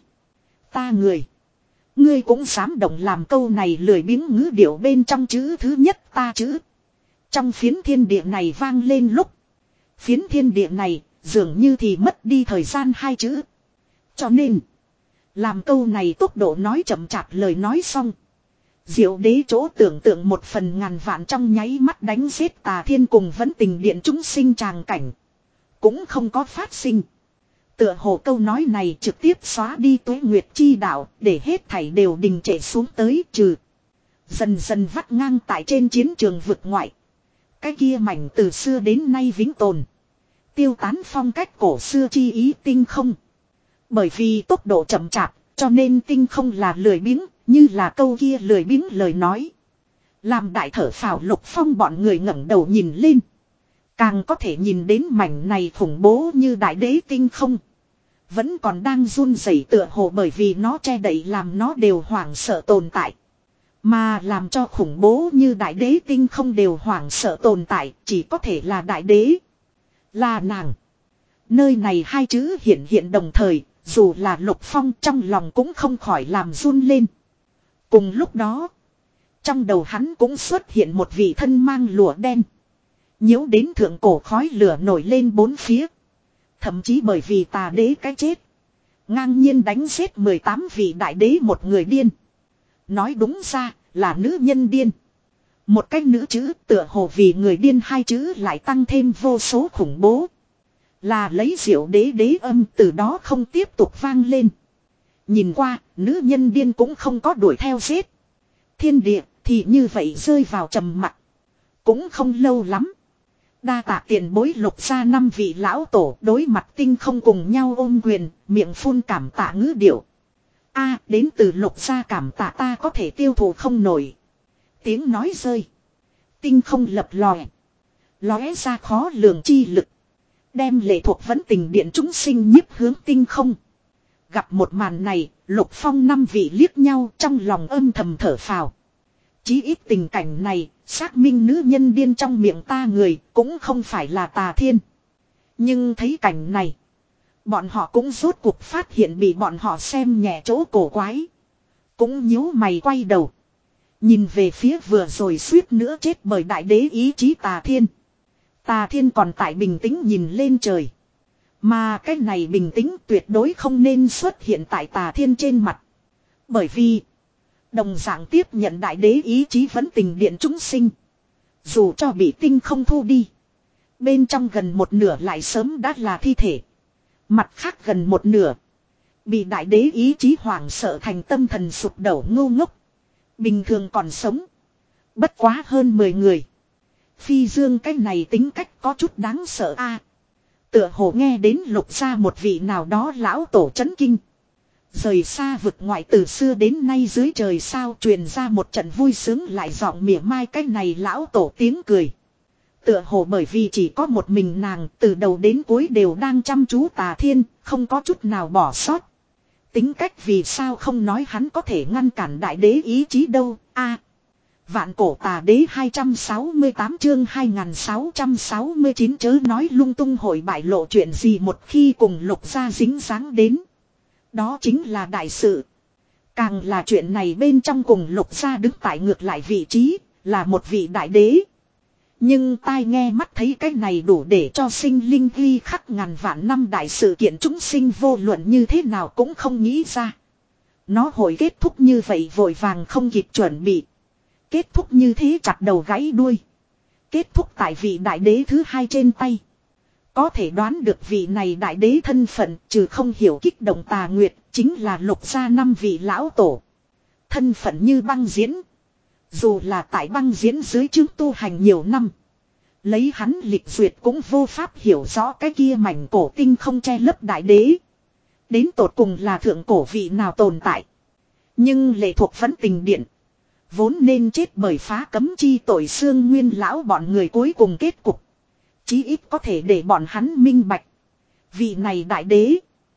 Ta người. Ngươi cũng dám động làm câu này lười biếng ngữ điệu bên trong chữ thứ nhất ta chữ. Trong phiến thiên địa này vang lên lúc. Phiến thiên địa này dường như thì mất đi thời gian hai chữ. Cho nên. Làm câu này tốc độ nói chậm chạp lời nói xong. Diệu Đế chỗ tưởng tượng một phần ngàn vạn trong nháy mắt đánh giết Tà Thiên cùng vẫn tình điện chúng sinh tràng cảnh. Cũng không có phát sinh. Tựa hồ câu nói này trực tiếp xóa đi tuế nguyệt chi đạo, để hết thảy đều đình trệ xuống tới trừ. Dần dần vắt ngang tại trên chiến trường vực ngoại. Cái kia mảnh từ xưa đến nay vĩnh tồn. Tiêu tán phong cách cổ xưa chi ý tinh không. Bởi vì tốc độ chậm chạp, cho nên tinh không là lười biếng, như là câu kia lười biếng lời nói. Làm đại thở phào Lục Phong bọn người ngẩng đầu nhìn lên. Càng có thể nhìn đến mảnh này khủng bố như đại đế tinh không. Vẫn còn đang run rẩy tựa hồ bởi vì nó che đậy làm nó đều hoảng sợ tồn tại. Mà làm cho khủng bố như đại đế tinh không đều hoảng sợ tồn tại chỉ có thể là đại đế. Là nàng. Nơi này hai chữ hiện hiện đồng thời, dù là Lục Phong trong lòng cũng không khỏi làm run lên. Cùng lúc đó, trong đầu hắn cũng xuất hiện một vị thân mang lụa đen. Nhiễu đến thượng cổ khói lửa nổi lên bốn phía. Thậm chí bởi vì Tà đế cái chết. Ngang nhiên đánh giết mười tám vị đại đế một người điên. Nói đúng ra là nữ nhân điên. Một cái nữ chữ tựa hồ vì người điên hai chữ lại tăng thêm vô số khủng bố. Là lấy Diệu Đế đế âm từ đó không tiếp tục vang lên. Nhìn qua, nữ nhân điên cũng không có đuổi theo giết. Thiên địa thì như vậy rơi vào trầm mặc. Cũng không lâu lắm. Đa tạ tiền bối Lục gia năm vị lão tổ đối mặt tinh không cùng nhau ôm quyền, miệng phun cảm tạ ngữ điệu. A đến từ Lục gia cảm tạ ta có thể tiêu thụ không nổi. Tiếng nói rơi. Tinh không lập lòe. Lóe ra khó lường chi lực. Đem lệ thuộc vẫn tình điện chúng sinh nhiếp hướng tinh không. Gặp một màn này, Lục Phong năm vị liếc nhau trong lòng âm thầm thở phào. Chí ít tình cảnh này, xác minh nữ nhân điên trong miệng ta người cũng không phải là Tà Thiên. Nhưng thấy cảnh này, bọn họ cũng rốt cuộc phát hiện bị bọn họ xem nhẹ chỗ cổ quái. Cũng nhíu mày quay đầu. Nhìn về phía vừa rồi suýt nữa chết bởi đại đế ý chí Tà Thiên. Tà Thiên còn tại bình tĩnh nhìn lên trời. Mà cái này bình tĩnh tuyệt đối không nên xuất hiện tại Tà Thiên trên mặt. Bởi vì đồng dạng tiếp nhận đại đế ý chí vẫn tình điện chúng sinh. Dù cho bị tinh không thu đi. Bên trong gần một nửa lại sớm đã là thi thể. Mặt khác gần một nửa. Bị đại đế ý chí hoảng sợ thành tâm thần sụp đổ ngu ngốc. Bình thường còn sống. Bất quá hơn mười người. Phi Dương cái này tính cách có chút đáng sợ a. Tựa hồ nghe đến Lục gia một vị nào đó lão tổ chấn kinh. Rời xa vực ngoại từ xưa đến nay dưới trời sao truyền ra một trận vui sướng lại giọng mỉa mai cái này lão tổ tiếng cười. Tựa hồ bởi vì chỉ có một mình nàng từ đầu đến cuối đều đang chăm chú Tà Thiên, không có chút nào bỏ sót. Tính cách vì sao không nói hắn có thể ngăn cản đại đế ý chí đâu, a. Vạn cổ tà đế hai trăm sáu mươi tám chương hai nghìn sáu trăm sáu mươi chín chớ nói lung tung hội bại lộ chuyện gì một khi cùng Lục gia dính dáng đến. Đó chính là đại sự. Càng là chuyện này bên trong cùng Lục gia đứng tại ngược lại vị trí, là một vị đại đế. Nhưng tai nghe mắt thấy cái này đủ để cho sinh linh ghi khắc ngàn vạn năm đại sự kiện chúng sinh vô luận như thế nào cũng không nghĩ ra. Nó hội kết thúc như vậy vội vàng không kịp chuẩn bị. Kết thúc như thế chặt đầu gãy đuôi. Kết thúc tại vị đại đế thứ hai trên tay. Có thể đoán được vị này đại đế thân phận trừ không hiểu kích động tà nguyệt chính là Lục gia năm vị lão tổ. Thân phận như băng diễn. Dù là tại băng diễn dưới chứng tu hành nhiều năm. Lấy hắn lịch duyệt cũng vô pháp hiểu rõ cái kia mảnh cổ tinh không che lấp đại đế. Đến tột cùng là thượng cổ vị nào tồn tại. Nhưng lệ thuộc vẫn tình điện. Vốn nên chết bởi phá cấm chi tội xương nguyên lão bọn người cuối cùng kết cục. Chí ít có thể để bọn hắn minh bạch. Vị này đại đế.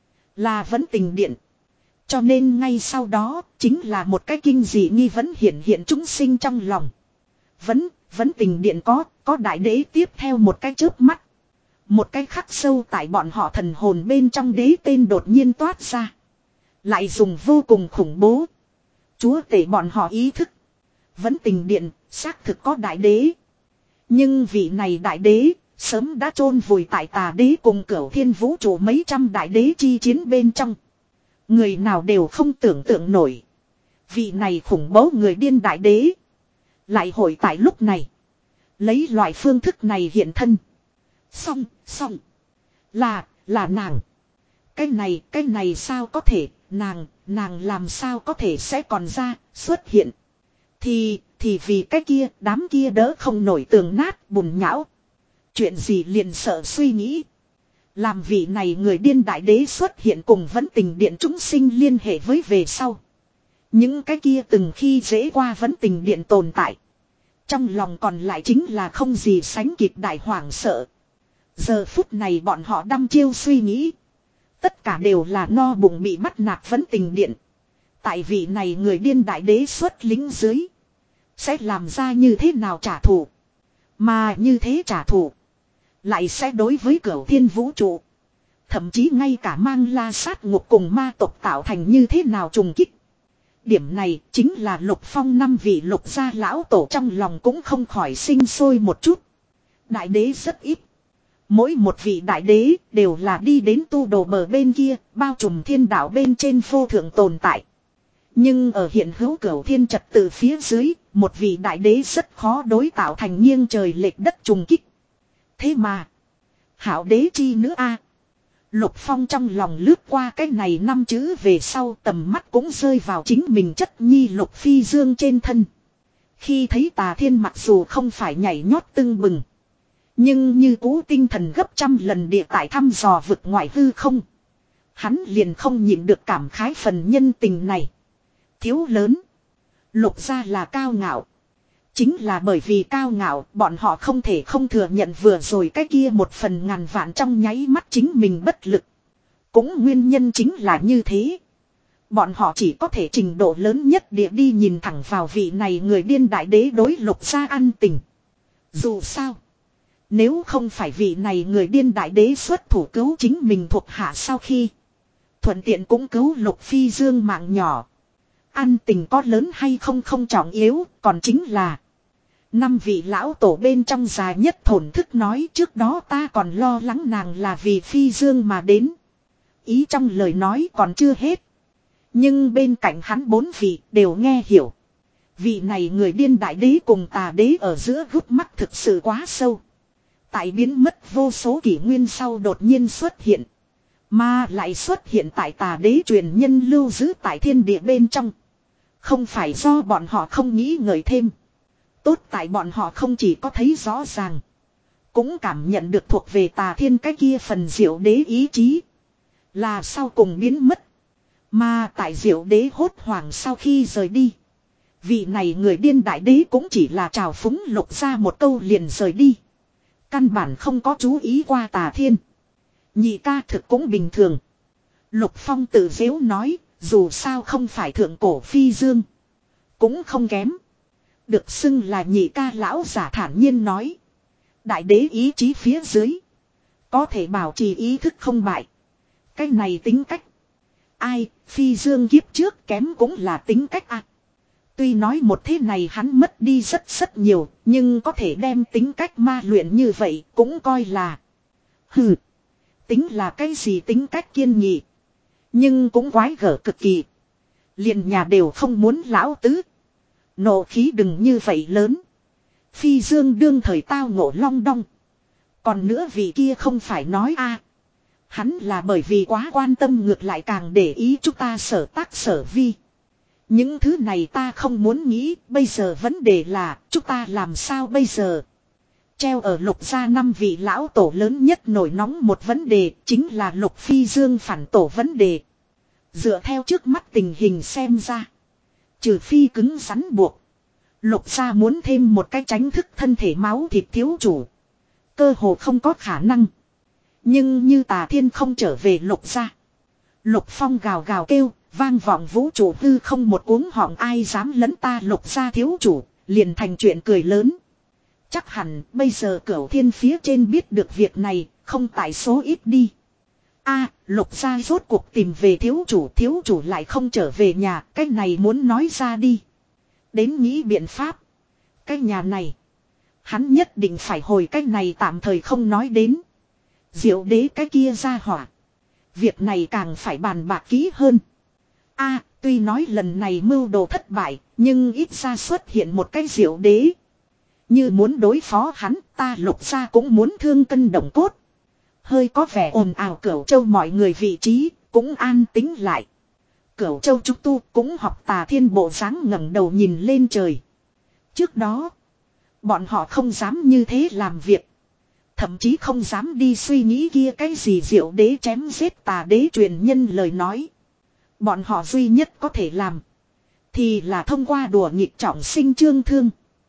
Là vẫn tình điện. Cho nên ngay sau đó chính là một cái kinh dị nghi vấn hiện hiện chúng sinh trong lòng. Vẫn, vẫn tình điện có, có đại đế tiếp theo một cái chớp mắt. Một cái khắc sâu tại bọn họ thần hồn bên trong đế tên đột nhiên toát ra. Lại dùng vô cùng khủng bố. Chúa tể bọn họ ý thức. Vẫn tình điện, xác thực có đại đế. Nhưng vị này đại đế, sớm đã chôn vùi tại tà đế cùng cửu thiên vũ trụ mấy trăm đại đế chi chiến bên trong. Người nào đều không tưởng tượng nổi. Vị này khủng bố người điên đại đế. Lại hội tại lúc này. Lấy loại phương thức này hiện thân. Xong, xong. Là, là nàng. Cái này, cái này sao có thể, nàng, nàng làm sao có thể sẽ còn ra, xuất hiện. Thì, thì vì cái kia, đám kia đỡ không nổi tường nát, bùn nhão. Chuyện gì liền sợ suy nghĩ. Làm vị này người điên đại đế xuất hiện cùng vẫn tình điện chúng sinh liên hệ với về sau. Những cái kia từng khi dễ qua vẫn tình điện tồn tại. Trong lòng còn lại chính là không gì sánh kịp đại hoảng sợ. Giờ phút này bọn họ đăm chiêu suy nghĩ. Tất cả đều là no bụng bị bắt nạt vẫn tình điện. Tại vị này người điên đại đế xuất lính dưới. Sẽ làm ra như thế nào trả thù. Mà như thế trả thù. Lại sẽ đối với cửu thiên vũ trụ. Thậm chí ngay cả mang la sát ngục cùng ma tộc tạo thành như thế nào trùng kích. Điểm này chính là Lục Phong năm vị Lục gia lão tổ trong lòng cũng không khỏi sinh sôi một chút. Đại đế rất ít. Mỗi một vị đại đế đều là đi đến tu đồ bờ bên kia, bao trùm thiên đạo bên trên vô thượng tồn tại. Nhưng ở hiện hữu cửu thiên trật tự phía dưới, một vị đại đế rất khó đối tạo thành nghiêng trời lệch đất trùng kích. Thế mà, hảo đế chi nữa a. Lục Phong trong lòng lướt qua cái này năm chữ về sau tầm mắt cũng rơi vào chính mình chất nhi Lục Phi Dương trên thân. Khi thấy Tà Thiên mặc dù không phải nhảy nhót tưng bừng. Nhưng như cú tinh thần gấp trăm lần địa tại thăm dò vực ngoại hư không. Hắn liền không nhịn được cảm khái phần nhân tình này. Thiếu lớn. Lục gia là cao ngạo. Chính là bởi vì cao ngạo bọn họ không thể không thừa nhận vừa rồi cái kia một phần ngàn vạn trong nháy mắt chính mình bất lực. Cũng nguyên nhân chính là như thế. Bọn họ chỉ có thể trình độ lớn nhất địa đi nhìn thẳng vào vị này người điên đại đế đối Lục gia ăn tình. Dù sao. Nếu không phải vị này người điên đại đế xuất thủ cứu chính mình thuộc hạ sau khi. Thuận tiện cũng cứu Lục Phi Dương mạng nhỏ. Ăn tình có lớn hay không không trọng yếu, còn chính là. Năm vị lão tổ bên trong già nhất thổn thức nói trước đó ta còn lo lắng nàng là vì Phi Dương mà đến. Ý trong lời nói còn chưa hết. Nhưng bên cạnh hắn bốn vị đều nghe hiểu. Vị này người điên đại đế cùng tà đế ở giữa gút mắt thực sự quá sâu. Tại biến mất vô số kỷ nguyên sau đột nhiên xuất hiện. Mà lại xuất hiện tại tà đế truyền nhân lưu giữ tại thiên địa bên trong. Không phải do bọn họ không nghĩ ngợi thêm. Tốt tại bọn họ không chỉ có thấy rõ ràng. Cũng cảm nhận được thuộc về tà thiên cái kia phần diệu đế ý chí. Là sau cùng biến mất. Mà tại diệu đế hốt hoảng sau khi rời đi. Vị này người điên đại đế cũng chỉ là trào phúng Lục ra một câu liền rời đi. Căn bản không có chú ý qua tà thiên. Nhị ca thực cũng bình thường. Lục Phong tự dễu nói, dù sao không phải thượng cổ Phi Dương. Cũng không kém. Được xưng là nhị ca lão giả thản nhiên nói. Đại đế ý chí phía dưới. Có thể bảo trì ý thức không bại. Cái này tính cách. Ai, phi dương kiếp trước kém cũng là tính cách à. Tuy nói một thế này hắn mất đi rất rất nhiều. Nhưng có thể đem tính cách ma luyện như vậy cũng coi là. Hừ. Tính là cái gì tính cách kiên nhị. Nhưng cũng quái gở cực kỳ. Liền nhà đều không muốn lão tứ. Nộ khí đừng như vậy lớn. Phi dương đương thời tao ngộ long đong. Còn nữa vì kia không phải nói a Hắn là bởi vì quá quan tâm ngược lại càng để ý chúng ta sở tác sở vi. Những thứ này ta không muốn nghĩ. Bây giờ vấn đề là chúng ta làm sao bây giờ. Treo ở Lục gia năm vị lão tổ lớn nhất nổi nóng một vấn đề. Chính là Lục Phi Dương phản tổ vấn đề. Dựa theo trước mắt tình hình xem ra. Trừ phi cứng rắn buộc. Lục gia muốn thêm một cái tránh thức thân thể máu thịt thiếu chủ. Cơ hồ không có khả năng. Nhưng như Tà Thiên không trở về Lục gia. Lục Phong gào gào kêu, vang vọng vũ trụ hư không một cuống họng ai dám lấn ta Lục gia thiếu chủ, liền thành chuyện cười lớn. Chắc hẳn bây giờ Cửu Thiên phía trên biết được việc này, không tại số ít đi. A, Lục gia rốt cuộc tìm về thiếu chủ, thiếu chủ lại không trở về nhà, cái này muốn nói ra đi. Đến nghĩ biện pháp. Cái nhà này, hắn nhất định phải hồi cái này tạm thời không nói đến. Diệu đế cái kia ra hỏa. Việc này càng phải bàn bạc kỹ hơn. A, tuy nói lần này mưu đồ thất bại, nhưng ít ra xuất hiện một cái diệu đế. Như muốn đối phó hắn, ta Lục gia cũng muốn thương cân động cốt. Hơi có vẻ ồn ào Cửu Châu mọi người vị trí, cũng an tính lại. Cửu Châu trúc tu cũng học Tà Thiên bộ dáng ngẩng đầu nhìn lên trời. Trước đó, bọn họ không dám như thế làm việc. Thậm chí không dám đi suy nghĩ kia cái gì diệu đế chém giết tà đế truyền nhân lời nói. Bọn họ duy nhất có thể làm. Thì là thông qua đùa nghịch trọng sinh trương thương.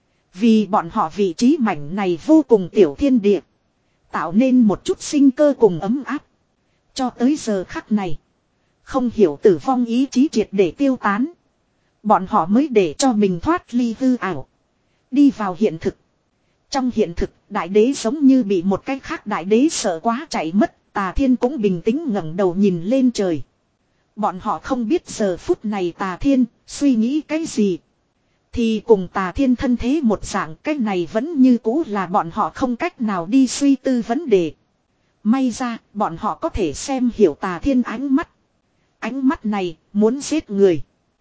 Vì bọn họ vị trí mảnh này vô cùng tiểu thiên địa. Tạo nên một chút sinh cơ cùng ấm áp. Cho tới giờ khắc này. Không hiểu tử vong ý chí triệt để tiêu tán. Bọn họ mới để cho mình thoát ly hư ảo. Đi vào hiện thực. Trong hiện thực, đại đế giống như bị một cái khác đại đế sợ quá chạy mất. Tà Thiên cũng bình tĩnh ngẩng đầu nhìn lên trời. Bọn họ không biết giờ phút này Tà Thiên suy nghĩ cái gì. Thì cùng Tà Thiên thân thế một dạng, cái này vẫn như cũ là bọn họ không cách nào đi suy tư vấn đề. May ra, bọn họ có thể xem hiểu Tà Thiên ánh mắt. Ánh mắt này, muốn giết người.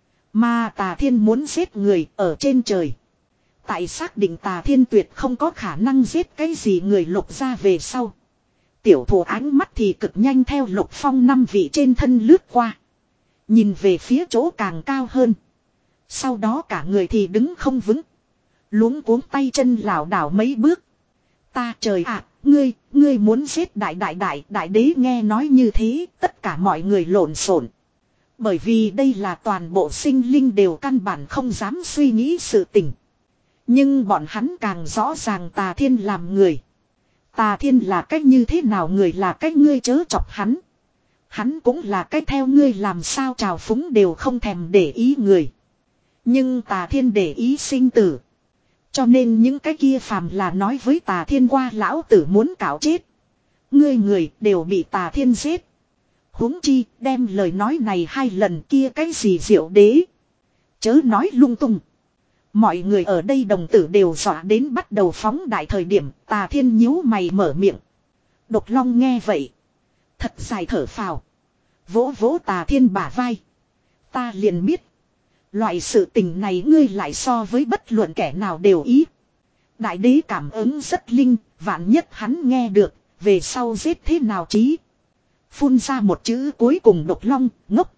Mà Tà Thiên muốn giết người ở trên trời. Tại xác định Tà Thiên tuyệt không có khả năng giết cái gì người Lục gia về sau. Tiểu thủ ánh mắt thì cực nhanh theo Lục Phong năm vị trên thân lướt qua. Nhìn về phía chỗ càng cao hơn. Sau đó cả người thì đứng không vững. Luống cuống tay chân lảo đảo mấy bước. Ta trời ạ, ngươi, ngươi muốn giết đại đại đại đại đế nghe nói như thế, tất cả mọi người lộn xộn. Bởi vì đây là toàn bộ sinh linh đều căn bản không dám suy nghĩ sự tình. Nhưng bọn hắn càng rõ ràng Tà Thiên làm người. Tà Thiên là cách như thế nào người là cách ngươi chớ chọc hắn. Hắn cũng là cách theo ngươi làm sao trào phúng đều không thèm để ý người. Nhưng Tà Thiên để ý sinh tử. Cho nên những cái kia phàm là nói với Tà Thiên qua lão tử muốn cạo chết. Ngươi người đều bị Tà Thiên giết. Huống chi đem lời nói này hai lần kia cái gì diệu đế. Chớ nói lung tung. Mọi người ở đây đồng tử đều dọa đến bắt đầu phóng đại thời điểm Tà Thiên nhíu mày mở miệng. Độc Long nghe vậy. Thật dài thở phào. Vỗ vỗ Tà Thiên bả vai. Ta liền biết. Loại sự tình này ngươi lại so với bất luận kẻ nào đều ý. Đại đế cảm ứng rất linh, vạn nhất hắn nghe được, về sau giết thế nào chí. Phun ra một chữ cuối cùng Độc Long, ngốc.